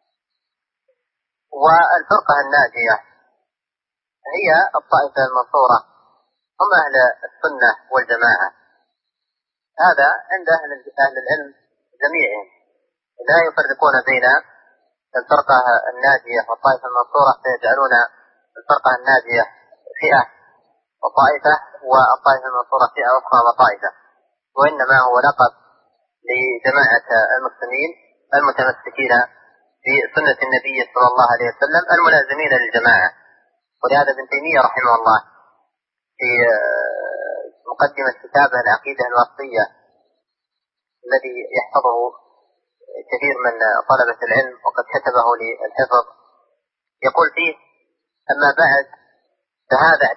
Speaker 2: والفرقة الناجية هي الطائفة المنصورة، هم أهل السنة والجماعة. هذا عند أهل العلم جميعهم، لا يفرقون بين الفرقة الناجية والطائفة المنصورة، فيجعلون الفرقة الناجية فئة وطائفة، والطائفة المنصورة فئة أخرى وطائفة، وإنما هو لقب لجماعة المسلمين المتمسكين بسنة النبي صلى الله عليه وسلم الملازمين للجماعة. ولهذا ابن تيمية رحمه الله في مقدمة كتابه العقيدة الواسطية الذي يحفظه كثير من طلبة العلم وقد كتبه للحفظ، يقول فيه: أما بعد، فهذا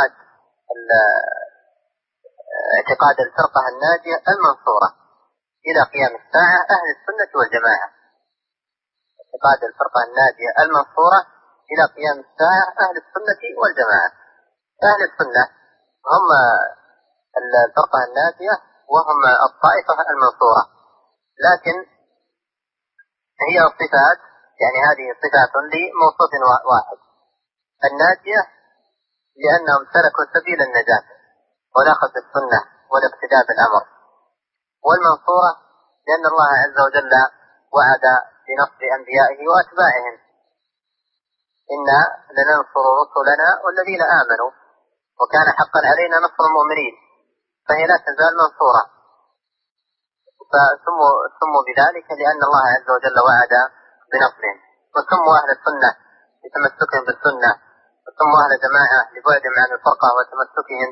Speaker 2: اعتقاد الفرقة الناجية المنصورة إلى قيام الساعة أهل السنة والجماعة. اعتقاد الفرقة الناجية المنصورة إلى قيام الساعة أهل السنة والجماعة. أهل السنة هم الفرقة الناجية وهم الطائفة المنصورة، لكن هي الصفات، يعني هذه صفات لموصوف واحد: الناجية لأنهم سلكوا سبيل النجاة والأخذ بالسنة والاقتداء بالأمر، والمنصورة لأن الله عز وجل وعد بنصر أنبيائه وأتباعهم: إنا لننصر رسلنا والذين آمنوا وكان حقا علينا نصر المؤمنين، فهي لا تزال منصورة. فسموا بذلك لأن الله عز وجل وعد بنصرهم، وسموا أهل السنة لتمسكهم بالسنة، وسموا أهل الجماعة لبعدهم عن الفرقة وتمسكهم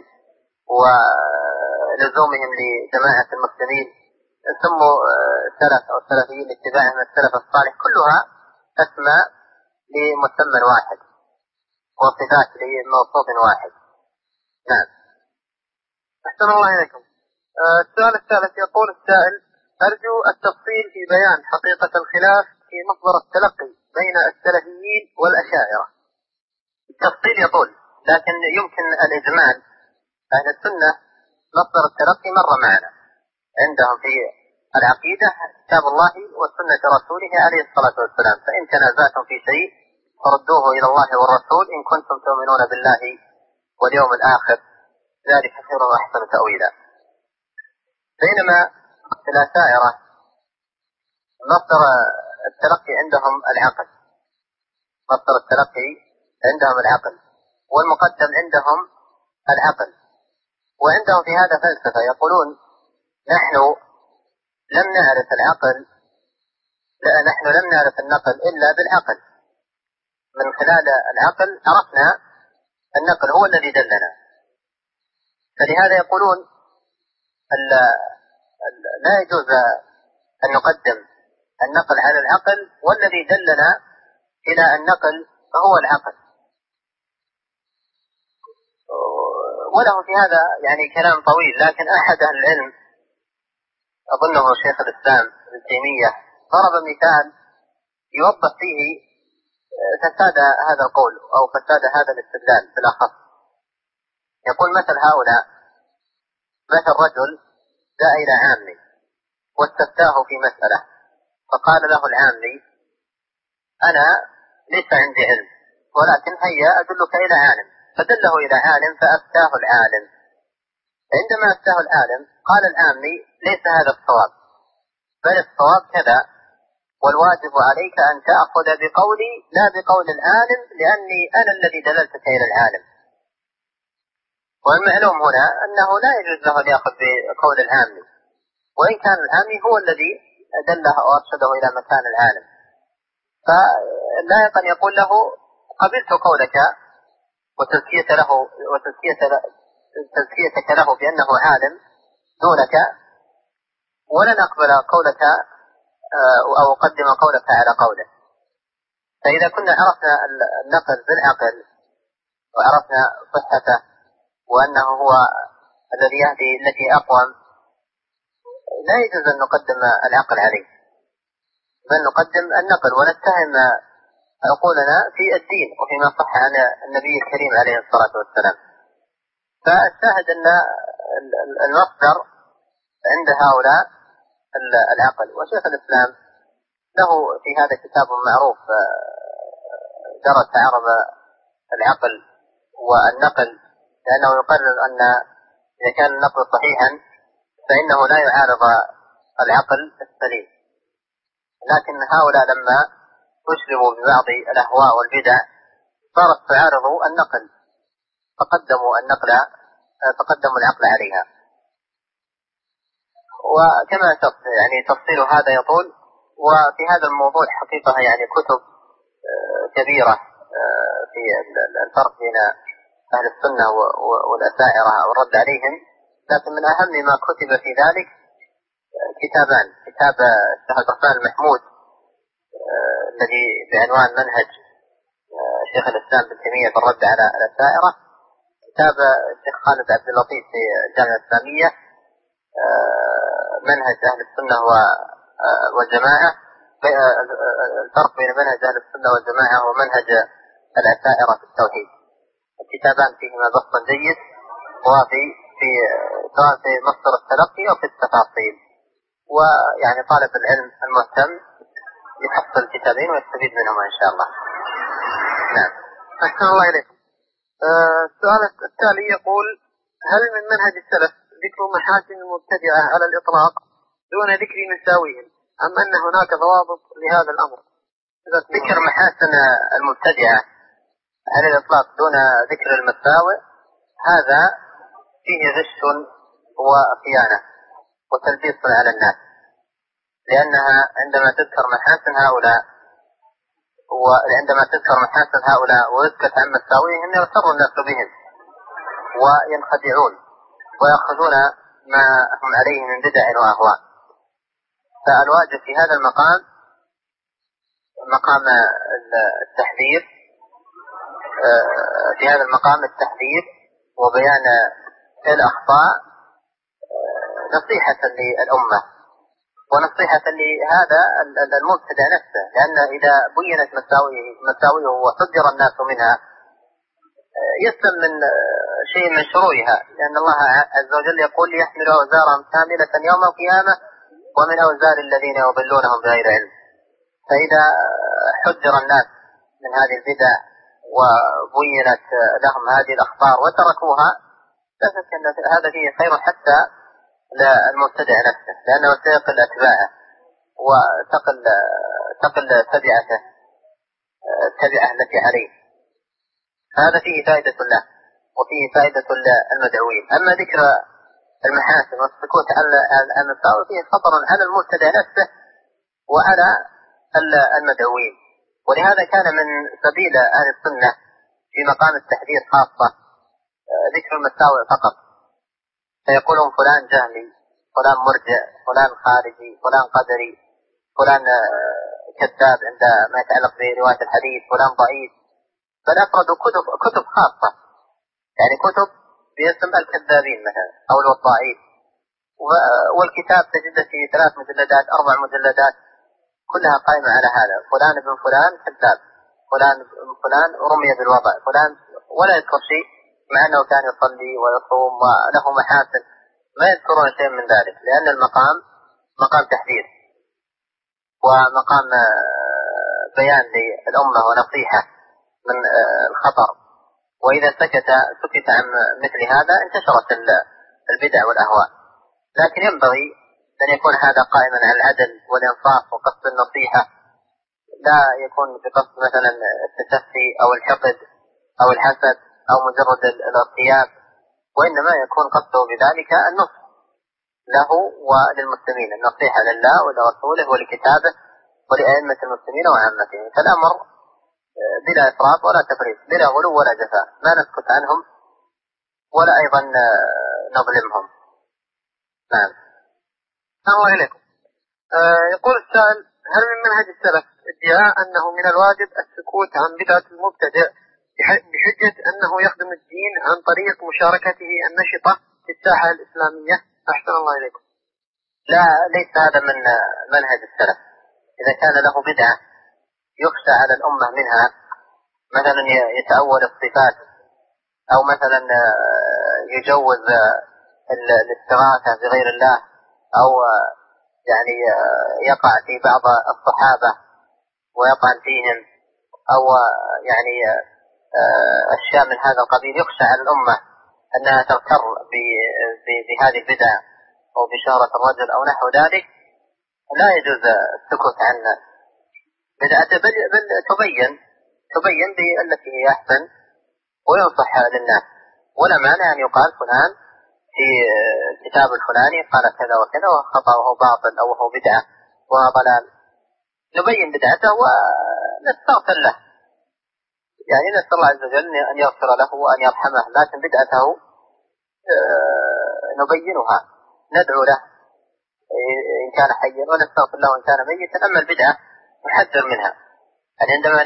Speaker 2: ولزومهم لجماعة المسلمين، سموا السلف أو السلفيين لاتباعهم السلف الصالح. كلها أسماء لمسمى واحد وصفات لموصوف واحد. نعم.
Speaker 3: أحسن الله إليكم. السؤال الثالث، يقول السائل: أرجو التفصيل في بيان حقيقة الخلاف في مصدر التلقي بين السلفيين والأشاعرة.
Speaker 2: التفصيل يطول، لكن يمكن الإجمال. أهل السنة مصدر التلقي مر معنا عندهم في العقيدة كتاب الله وسنة رسوله عليه الصلاة والسلام، فإن تنازعتم في شيء فردوه إلى الله والرسول إن كنتم تؤمنون بالله واليوم الآخر، ذلك خير وأحسن تأويلا. بينما في الأشاعرة مصدر التلقي عندهم العقل، مصدر التلقي عندهم العقل، والمقدم عندهم العقل. وعندهم في هذا فلسفة، يقولون: نحن لم نعرف العقل، نحن لم نعرف النقل إلا بالعقل، من خلال العقل عرفنا النقل هو الذي دلنا. فلهذا يقولون لا يجوز أن نقدم النقل على العقل، والذي دلنا إلى النقل فهو العقل. وله في هذا يعني كلام طويل، لكن أحد أهل العلم أظنه شيخ الإسلام ابن تيمية ضرب مثال يوضح فيه فساد هذا القول أو فساد هذا الاستدلال بالأخص. يقول: مثل هؤلاء، مثل رجل جاء إلى عامي واستفتاه في مسألة، فقال له العامي: أنا ليس عندي علم، ولكن هيا أدلك إلى عالم، فدله إلى عالم فأفتاه العالم. عندما أفتاه العالم قال العامي: ليس هذا الصواب، بل الصواب كذا، والواجب عليك أن تأخذ بقولي لا بقول العالم، لأني أنا الذي دللتك إلى العالم. والمعلوم هنا أنه لا يجوز له أن يأخذ بقول العامي، وإن كان العامي هو الذي دله وأرشده إلى مكان العالم، فلا يقن يقول له: قبلت قولك وتزكيتك له بأنه عالم دونك، ولن أقبل قولك أو أقدم قولك على قوله. فإذا كنا عرفنا النقل بالعقل وعرفنا صحته وأنه هو الذي يهدي التي أقوم، لا يجوز أن نقدم العقل عليه، بل نقدم النقل، ونتهم عقولنا في الدين وفيما صح عن النبي الكريم عليه الصلاة والسلام. فالشاهد أن المصدر عند هؤلاء العقل. وشيخ الإسلام له في هذا كتاب معروف درس عرض العقل والنقل، لأنه يقرر أن إذا كان النقل صحيحا فإنه لا يعارض العقل السليم، لكن هؤلاء لما أشربوا ببعض الأهواء والبدع صارت تعارض النقل فقدموا العقل عليها. وكما يعني تفصيل هذا يطول، وفي هذا الموضوع حقيقة يعني كتب كبيرة في الفرق بين أهل السنة والأشاعرة والرد عليهم، لكن من أهم ما كتب في ذلك كتابان: كتاب الشيخ عبد الرحمن المحمود الذي بعنوان منهج شيخ الإسلام بن تيمية في الرد على الأشاعرة، كتاب الشيخ خالد عبد اللطيف في الجامعة الإسلامية منهج أهل السنة والجماعة، الفرق بين منهج أهل السنة والجماعة ومنهج الأشاعرة في التوحيد. الكتابان فيهما بسط جيد، وفي سواء في مصدر التلقي أو في التفاصيل، ويعني طالب العلم المهتم يحصل الكتابين ويستفيد منهما إن شاء الله. نعم.
Speaker 3: أحسن الله إليكم. السؤال التالي يقول: هل من منهج السلف ذكر محاسن المبتدعة على الإطلاق دون ذكر مساويهم، أم أن هناك ضوابط لهذا الأمر؟
Speaker 2: ذكر محاسن المبتدعة على الإطلاق دون ذكر المساوئ هذا فيه غش وخيانة وتلبيس على الناس، لأنها عندما تذكر محاسن هؤلاء ويسكت عن مساوئهم يغتر الناس بهم وينخدعون ويأخذون ما هم عليه من بدع وأهواء. فالواجب في هذا المقام مقام التحذير، في هذا المقام التحذير وبيان الأخطاء نصيحة للأمة ونصيحة لهذا المبتدع نفسه، لأن إذا بينت مساويه وحذر الناس منها يسلم من شيء من شرورها، لأن الله عز وجل يقول: ليحمل أوزارهم كاملة يوم القيامة ومن أوزار الذين يضلونهم بغير علم. فإذا حذر الناس من هذه البدع وبينت لهم هذه الأخطار وتركوها لا شك أن هذا فيه خير حتى للمبتدع نفسه، لأنه سيقل أتباعه وتقل التبعة التي عليه. هذا فيه فائدة له وفيه فائدة للمدعوين. أما ذكر المحاسن والسكوت على المساوئ فيه خطر على المبتدع نفسه وعلى المدعوين. ولهذا كان من سبيل أهل السنة في مقام التحذير خاصة ذكر المساوئ فقط، فيقولون فلان جهمي، فلان مرجع، فلان خارجي، فلان قدري، فلان كذاب عندما يتعلق برواية الحديث، فلان ضعيف. بل أفردوا كتب خاصة، يعني كتب باسم الكذابين مثلا أو الوضاعين، والكتاب تجد في 3 مجلدات 4 مجلدات كلها قائمة على هذا: فلان ابن فلان كذاب، فلان ابن فلان رمي بالوضع، فلان، ولا يذكر شيء مع أنه كان يصلي ويصوم وله محاسن، ما يذكرون شيء من ذلك، لأن المقام مقام تحذير ومقام بيان للأمة ونصيحة من الخطر. وإذا سكت عن مثل هذا انتشرت البدع والأهواء. لكن ينبغي أن يكون هذا قائما على العدل والإنصاف وقصد النصيحة، لا يكون بقصد مثلا التشفي أو الحقد أو الحسد أو مجرد الارتياب، وإنما يكون قصده بذلك النصح له وللمسلمين، النصيحة لله ولرسوله ولكتابه ولأئمة المسلمين وعامتهم. فالأمر بلا إفراط ولا تفريط، بلا غلو ولا جفاء، ما نسكت عنهم ولا أيضا نظلمهم. نعم.
Speaker 3: الله إليكم. يقول السائل: هل من منهج السلف ادعاء أنه من الواجب السكوت عن بدعة المبتدع بحجة أنه يخدم الدين عن طريق مشاركته النشطة في الساحة الإسلامية؟ أحسن الله إليكم.
Speaker 2: لا، ليس هذا من منهج السلف. إذا كان له بدعة يخشى على الأمة منها، مثلا يتأول الصفات، أو مثلا يجوز الاستغاثة بغير الله، أو يعني يقع في بعض الصحابة ويطعن فيهم، أو يعني أشياء من هذا القبيل، يخشى على الأمة أنها تغتر بهذه البدع أو بشهرة الرجل أو نحو ذلك. لا يجوز السكوت عن بدعته، بل تبين بالتي هي أحسن وينصح للناس، ولا مانع أن يقال فلان في الكتاب الفلاني قال كذا وكذا وخطأ وهو باطل أو هو بدعة وضلال، نبين بدعته ونستغفر له، يعني نسأل الله عز وجل أن يغفر له وأن يرحمه، لكن بدعته نبينها، ندعو له إن كان حيا ونستغفر له إن كان ميتا. أما البدعة نحذر منها. يعني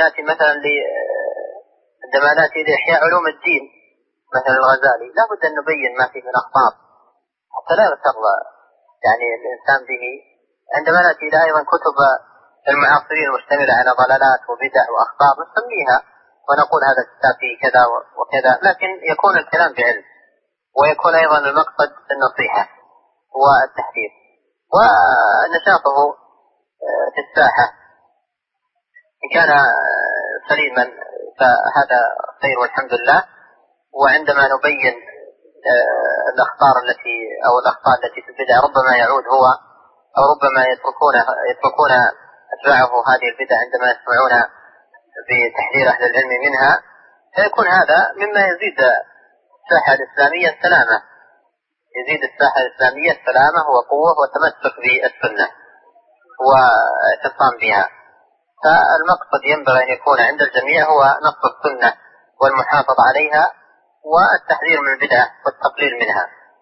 Speaker 2: عندما نأتي لإحياء علوم الدين مثل الغزالي لا بد أن نبين ما فيه من أخطاء حتى لا يغتر يعني الإنسان به. عندما نأتي إلى أيضا كتب المعاصرين المشتملة على ضلالات وبدع وأخطاء نسميها ونقول هذا الكتاب فيه كذا وكذا، لكن يكون الكلام بعلم، ويكون أيضا المقصد النصيحة والتحذير. ونشاطه في الساحة إن كان سليما فهذا خير والحمد لله. وعندما نبين الأخطاء التي في البدع ربما يعود هو أو ربما يتركون أتباعه هذه البدع عندما يسمعون بتحذير أهل العلم منها، فيكون هذا مما يزيد الساحة الإسلامية السلامة، يزيد الساحة الإسلامية السلامة وقوة وتمسك بالسنة واعتصام بها. فالمقصد ينبغي أن يكون عند الجميع هو نصر السنة والمحافظة عليها والتحذير من البدعة والتقليل منها.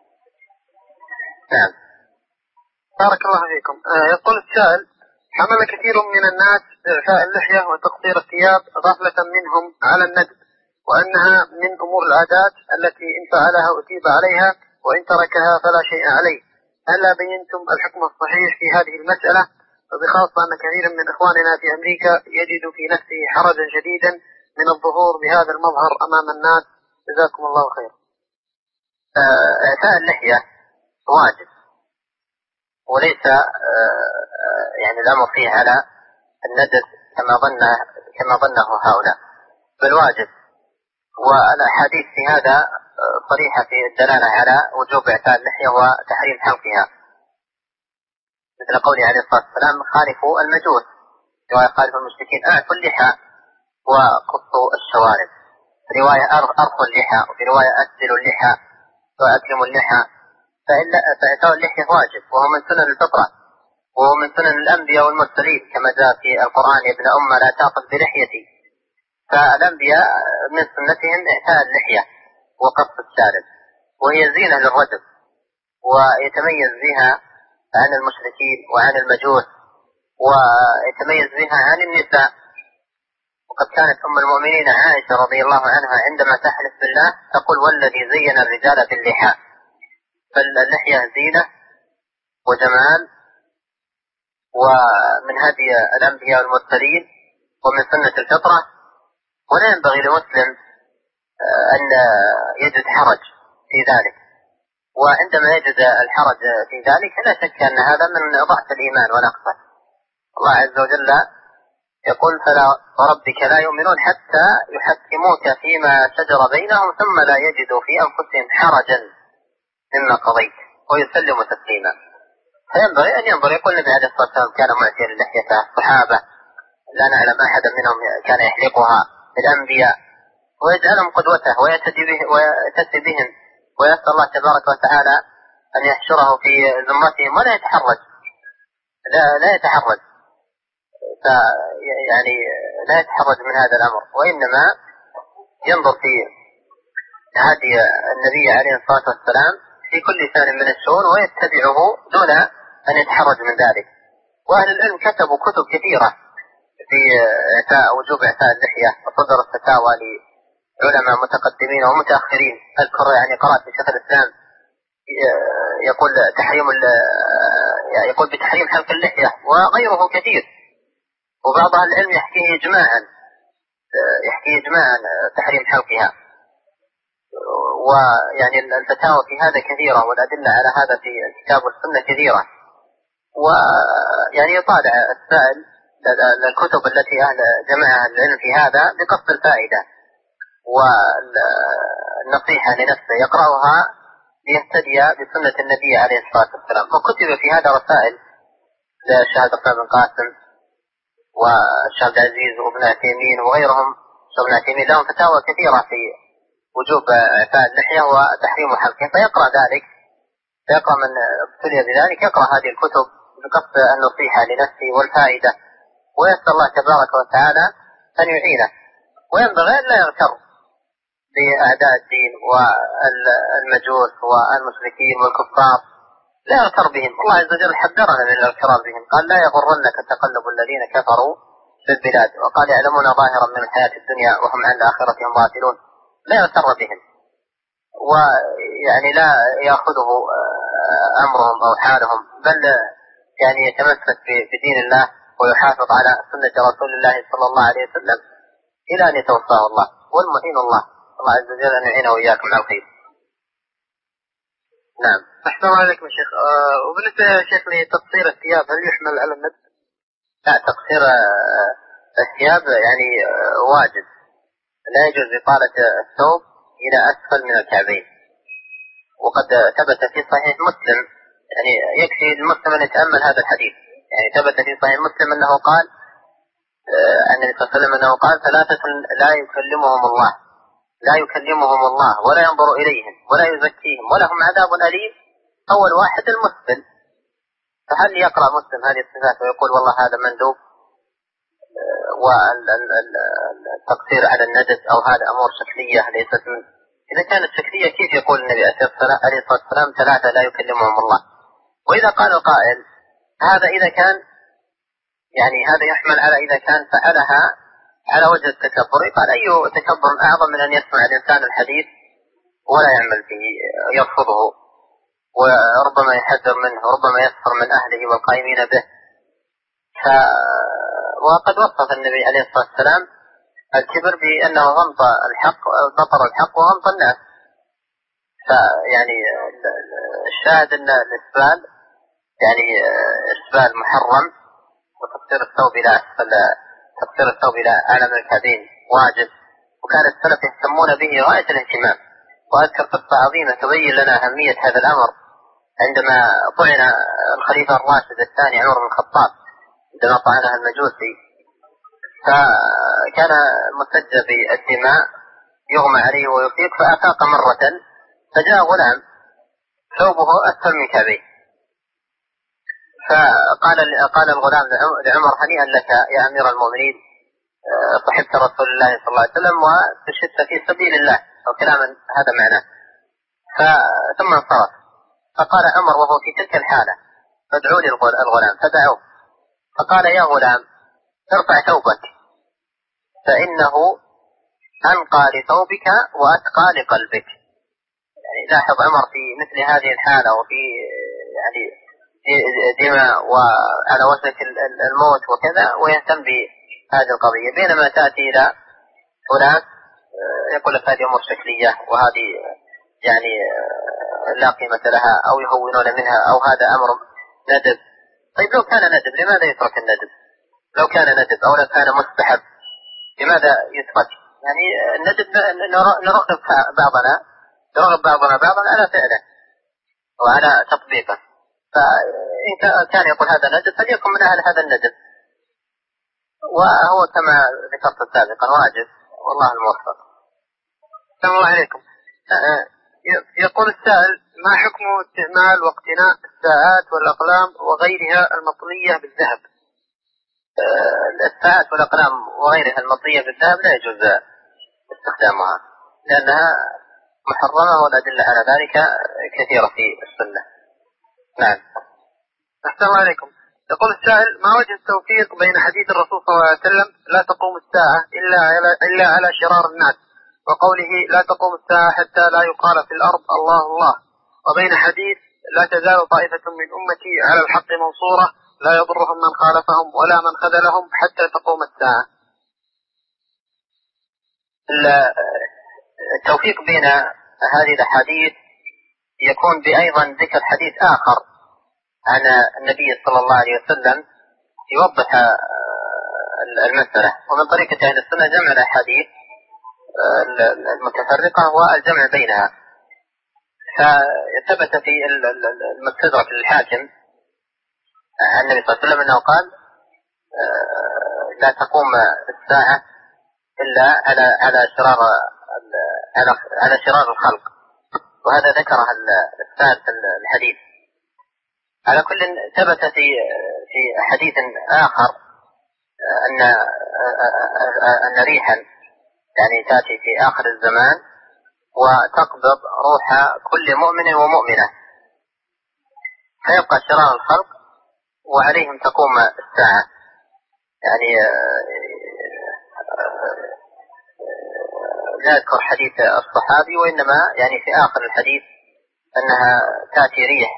Speaker 2: نعم.
Speaker 3: بارك الله فيكم. يقول السائل: حمل كثير من الناس إعفاء اللحية وتقصير الثياب غفلة منهم على الندب، وأنها من أمور العادات التي إن فعلها أثيب عليها وإن تركها فلا شيء عليه. ألا بينتم الحكم الصحيح في هذه المسألة، وبخاصة أن كثيرا من إخواننا في أمريكا يجد في نفسه حرجا شديدا من الظهور بهذا المظهر أمام الناس؟ جزاكم الله خير.
Speaker 2: إعفاء اللحية واجب، وليس يعني الأمر فيه على الندب كما ظنه هؤلاء، بل واجب. والأحاديث في هذا صريحة في الدلالة على وجوب إعفاء اللحية وتحريم حلقها، مثل قوله عليه الصلاة والسلام: خالفوا المجوس، رواية خالفوا المشركين أعفوا اللحى وقصوا الشوارب، في رواية أرخوا اللحى، وفي رواية أسدلوا اللحى وأكرموا اللحى. فإعفاء اللحية واجب، وهو من سنن الفطرة، وهو من سنن الأنبياء والمرسلين، كما جاء في القرآن: يا ابن أمة لا تأخذ بلحيتي. فالأنبياء من سنتهم إعفاء اللحية وقص الشارب، وهي زينة للرجل ويتميز بها عن المشركين وعن المجوس، ويتميز بها عن النساء. وقد كانت أم المؤمنين عائشة رضي الله عنها عندما تحلف بالله تقول: والذي زين الرجال باللحى. فاللحية زينة وجمال، ومن هدي الأنبياء والمرسلين، ومن سنة الفطرة. ولا ينبغي لمسلم أن يجد حرج في ذلك، وعندما يجد الحرج في ذلك لا شك أن هذا من ضعف الإيمان ونقصه. الله عز وجل يقول: فلا وربك لا يؤمنون حتى يحكموك فيما شجر بينهم ثم لا يجدوا في أنفسهم حرجا مما قضيت ويسلموا تسليما. فينبغي أن ينظر. يقول النبي عليه الصلاة والسلام: كان معتيا لحيته، الصحابة لا نعلم أحدا منهم كان يحلقها، الأنبياء، ويجعلهم قدوته ويأتي بهم، ويسأل الله تبارك وتعالى أن يحشره في ذمتهم ولا يتحرج، لا يتحرج، يعني لا يتحرج من هذا الأمر، وإنما ينظر في هدي النبي عليه الصلاة والسلام في كل ثان من الشؤون ويتبعه دون أن يتحرج من ذلك. وأهل العلم كتبوا كتب كثيرة في وجوب إعفاء اللحية، وصدر الفتاوى لعلماء متقدمين ومتأخرين. أذكر يعني قرأت في شيخ الإسلام يقول بتحريم حلق اللحية، وغيره كثير. وبعض أهل العلم يحكي إجماعا تحريم حلقها. ويعني الفتاوى في هذا كثيرة، والأدلة على هذا في الكتاب والسنة كثيرة. ويعني يطالع السائل الكتب التي جمعها العلم في هذا بقصد الفائدة والنصيحة لنفسه، يقرأها ليهتدي بسنة النبي عليه الصلاة والسلام. وكتب في هذا رسائل للشيخ عبد بن قاسم والشيخ عبد العزيز وابن عثيمين وغيرهم. ابن عثيمين لهم فتاوى كثيرة في وجوب إعفاء اللحية وتحريم حلقها، فيقرأ ذلك، فيقرأ من ابتلي بذلك يقرأ هذه الكتب بقصد النصيحة لنفسه والفائدة، ويسأل الله تبارك وتعالى أن يعينه. وينبغي أن لا يغتر بأعداء الدين والمجوس والمشركين والكفار، لا يغتر بهم. الله عز وجل حذرنا من الاغترار بهم، قال لا يغرنك تقلب الذين كفروا في البلاد، وقال يعلمون ظاهرا من الحياة الدنيا وهم عن الآخرة هم غافلون. لا يغتر بهم، ويعني لا يأخذه أمرهم أو حالهم، بل يعني يتمسك بدين الله ويحافظ على سنة رسول الله صلى الله عليه وسلم إلى أن يتوفاه الله. والمعين الله عز وجل أن يعينه وإياكم على الخير. نعم.
Speaker 3: أحسن عليكم يا شيخ. وبالنسبة يا شيخ لتقصير الثياب، هل يحمل على الندب؟
Speaker 2: لا، تقصير الثياب يعني واجب، لا يجوز إطالة الثوب إلى أسفل من الكعبين. وقد ثبت في صحيح مسلم، يعني يكفي المسلم أن يتأمل هذا الحديث، يعني ثبت في صحيح مسلم أنه قال عن النبي صلى الله عليه وسلم أنه قال ثلاثة لا يكلمهم الله ولا ينظر إليهم ولا يزكيهم ولهم عذاب أليم. أول واحد المسلم. فهل يقرأ مسلم هذه الصفات ويقول والله هذا مندوب والتقصير على الندب أو هذا أمور شكلية ليست من؟ إذا كانت شكلية كيف يقول النبي عليه الصلاة والسلام ثلاثة لا يكلمهم الله؟ وإذا قال القائل هذا إذا كان يعني هذا يحمل على إذا كان فعلها على وجه التكبر، قال أي تكبر أعظم من أن يسمع الإنسان الحديث ولا يعمل به، يرفضه وربما يحذر منه وربما يسخر من أهله والقائمين به. وقد وصف النبي عليه الصلاة والسلام الكبر بأنه غمط الحق، بطر الحق وغمط الناس. فيعني الشاهد أن الإسبال يعني إسبال محرم، وتقصير الثوب إلى أعلى من الكعبين واجب. وكان السلف يهتمون به غاية الاهتمام. وأذكر قصة عظيمة تبين لنا أهمية هذا الأمر عندما طعن الخليفة الراشد الثاني عمر بن الخطاب، عندما طعنه المجوسي، فكان مسجى بالدماء يغمى عليه ويفيق، فأفاق مرة فجاء غلام ثوبه أسفل من كعبيه، فقال الغلام لعمر هنيئا لك يا أمير المؤمنين، صحبت رسول الله صلى الله عليه وسلم وتشهدت في سبيل الله، أو كلاما هذا معناه. ثم انصرف، فقال عمر وهو في تلك الحالة فادعوا لي الغلام، فدعوه، فقال يا غلام ارفع ثوبك فإنه أنقى لثوبك وأتقى لقلبك. يعني لاحظ عمر في مثل هذه الحالة وفي يعني دماء وعلى وشك الموت وكذا ويهتم بهذه القضية، بينما تأتي إلى أناس يقول لك هذه أمور شكلية وهذه يعني لا قيمة لها أو يهونون منها أو هذا أمر ندب. طيب لو كان ندب لماذا يترك الندب؟ لو كان ندب أو لو كان مستحب لماذا يترك؟ يعني الندب نرغب بعضنا على فعله وعلى تطبيقه. فإن كان يقول هذا ندب فليكن من أهل هذا الندب، وهو كما ذكرت سابقا واجب، والله الموفق.
Speaker 3: السلام عليكم. يقول السائل ما حكم استعمال واقتناء الساعات والأقلام وغيرها المطلية بالذهب؟
Speaker 2: الساعات والأقلام وغيرها المطلية بالذهب لا يجوز استخدامها لأنها محرمة، والأدلة على ذلك كثيرة في السنة. نعم.
Speaker 3: السلام عليكم. يقول السائل ما وجه التوفيق بين حديث الرسول صلى الله عليه وسلم لا تقوم الساعة إلا على شرار الناس، وقوله لا تقوم الساعة حتى لا يقال في الأرض الله الله، وبين حديث لا تزال طائفة من أمتي على الحق منصورة لا يضرهم من خالفهم ولا من خذلهم حتى تقوم الساعة.
Speaker 2: التوفيق بين هذه الأحاديث يكون بأيضا ذكر حديث آخر عن النبي صلى الله عليه وسلم يوضح المسألة. ومن طريقة أهل السنة جمع الأحاديث المتفرقة والجمع بينها. فثبت في المستدرك للحاكم عن النبي صلى الله عليه وسلم أنه قال لا تقوم الساعة إلا على شرار الخلق، وهذا ذكره الثالث الحديث. على كل ثبت في حديث آخر أن ريحا يعني تأتي في آخر الزمان وتقبض روح كل مؤمن ومؤمنة، فيبقى شرار الخلق وعليهم تقوم الساعة. يعني لا أذكر حديث الصحابي، وإنما يعني في آخر الحديث أنها تأتي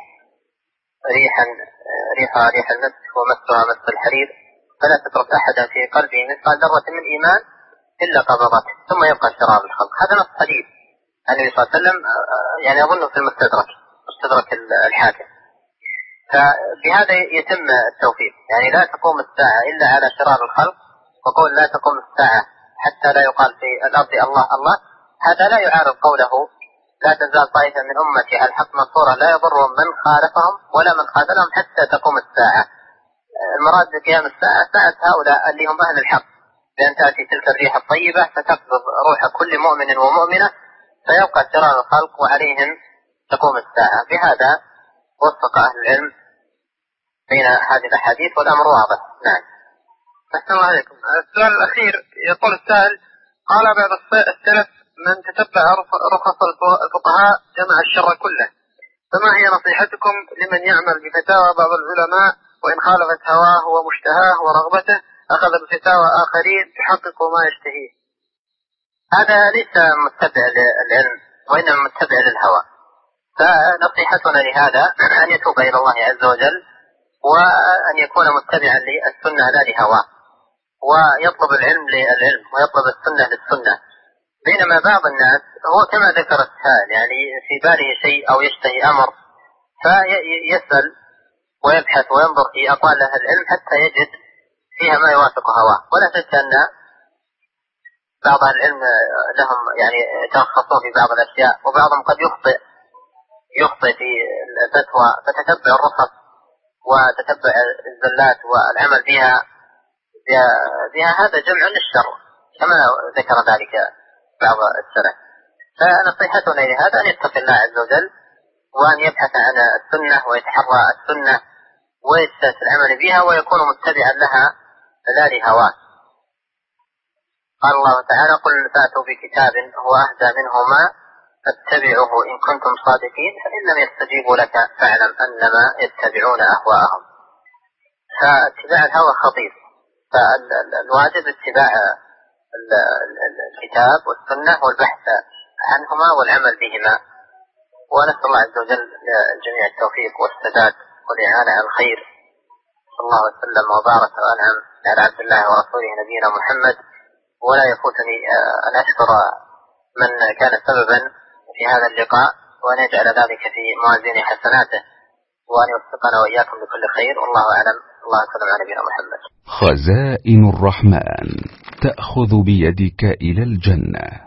Speaker 2: ريحها ريح المسك ومسها مس الحرير، فلا تترك أحدا في قلبه مثقال ذرة من إيمان إلا قبضته، ثم يبقى شرار الخلق. هذا نص حديث النبي صلى الله عليه وسلم، يعني أظنه في مستدرك الحاكم. فبهذا يتم التوفيق، يعني لا تقوم الساعة إلا على شرار الخلق. وقول لا تقوم الساعة حتى لا يقال في الأرض الله الله، هذا لا يعارض قوله لا تزال طائفة من أمتي على الحق منصورة لا يضرهم من خالفهم ولا من خاذلهم حتى تقوم الساعة. المراد بقيام الساعة ساعة هؤلاء اللي هم أهل الحق، بأن تأتي تلك الريح الطيبة فتقبض روح كل مؤمن ومؤمنة، فيبقى شرار الخلق وعليهم تقوم الساعة. بهذا وفق أهل العلم بين هذه الأحاديث والأمر واضح. نعم.
Speaker 3: أحسن الله عليكم. السؤال الأخير يقول السائل: قال بعض السلف من تتبع رخص الفقهاء جمع الشر كله، فما هي نصيحتكم لمن يعمل بفتاوى بعض العلماء وإن خالفت هواه ومشتهاه ورغبته أخذ بفتاوى آخرين تحقق ما يشتهيه؟
Speaker 2: هذا ليس متبع للعلم وإنما متبع للهوى. فنصيحتنا لهذا أن يتوب إلى الله عز وجل، وأن يكون متبعا للسنة لا لهواه، ويطلب العلم للعلم ويطلب السنة للسنة. بينما بعض الناس هو كما ذكر السائل، يعني في باله شيء أو يشتهي أمر فيسأل ويبحث وينظر في أقوال أهل العلم حتى يجد فيها ما يوافق هواه. ولا شك أن بعض أهل العلم لهم يعني يترخصون في بعض الأشياء، وبعضهم قد يخطئ في الفتوى، فتتبع الرخص وتتبع الزلات والعمل بها هذا جمع للشر كما ذكر ذلك بعض السلف. فنصيحتنا لهذا أن يتقي الله عز وجل، وأن يبحث عن السنة ويتحرى السنة ويجتهد في العمل بها، ويكون متبعا لها لا لهواه. قال الله تعالى: قل فأتوا بكتاب هو أهدى منهما فاتبعوه إن كنتم صادقين فإن لم يستجيبوا لك فاعلم أنما يتبعون أهواءهم. فاتباع الهوى خطير، فالواجب اتباع الكتاب والسنة والبحث عنهما والعمل بهما. ونسأل الله عز وجل للجميع التوفيق والسداد والإعانة على الخير. صلى الله وسلم وبارك وأنعم على عبد الله ورسوله نبينا محمد. ولا يفوتني أن أشكر من كان سببا في هذا اللقاء، وأن يجعل ذلك في موازين حسناته، وأن يوفقنا وإياكم بكل خير. والله أعلم. الله وسلم على نبينا محمد.
Speaker 4: خزائن الرحمن تأخذ بيدك إلى الجنة.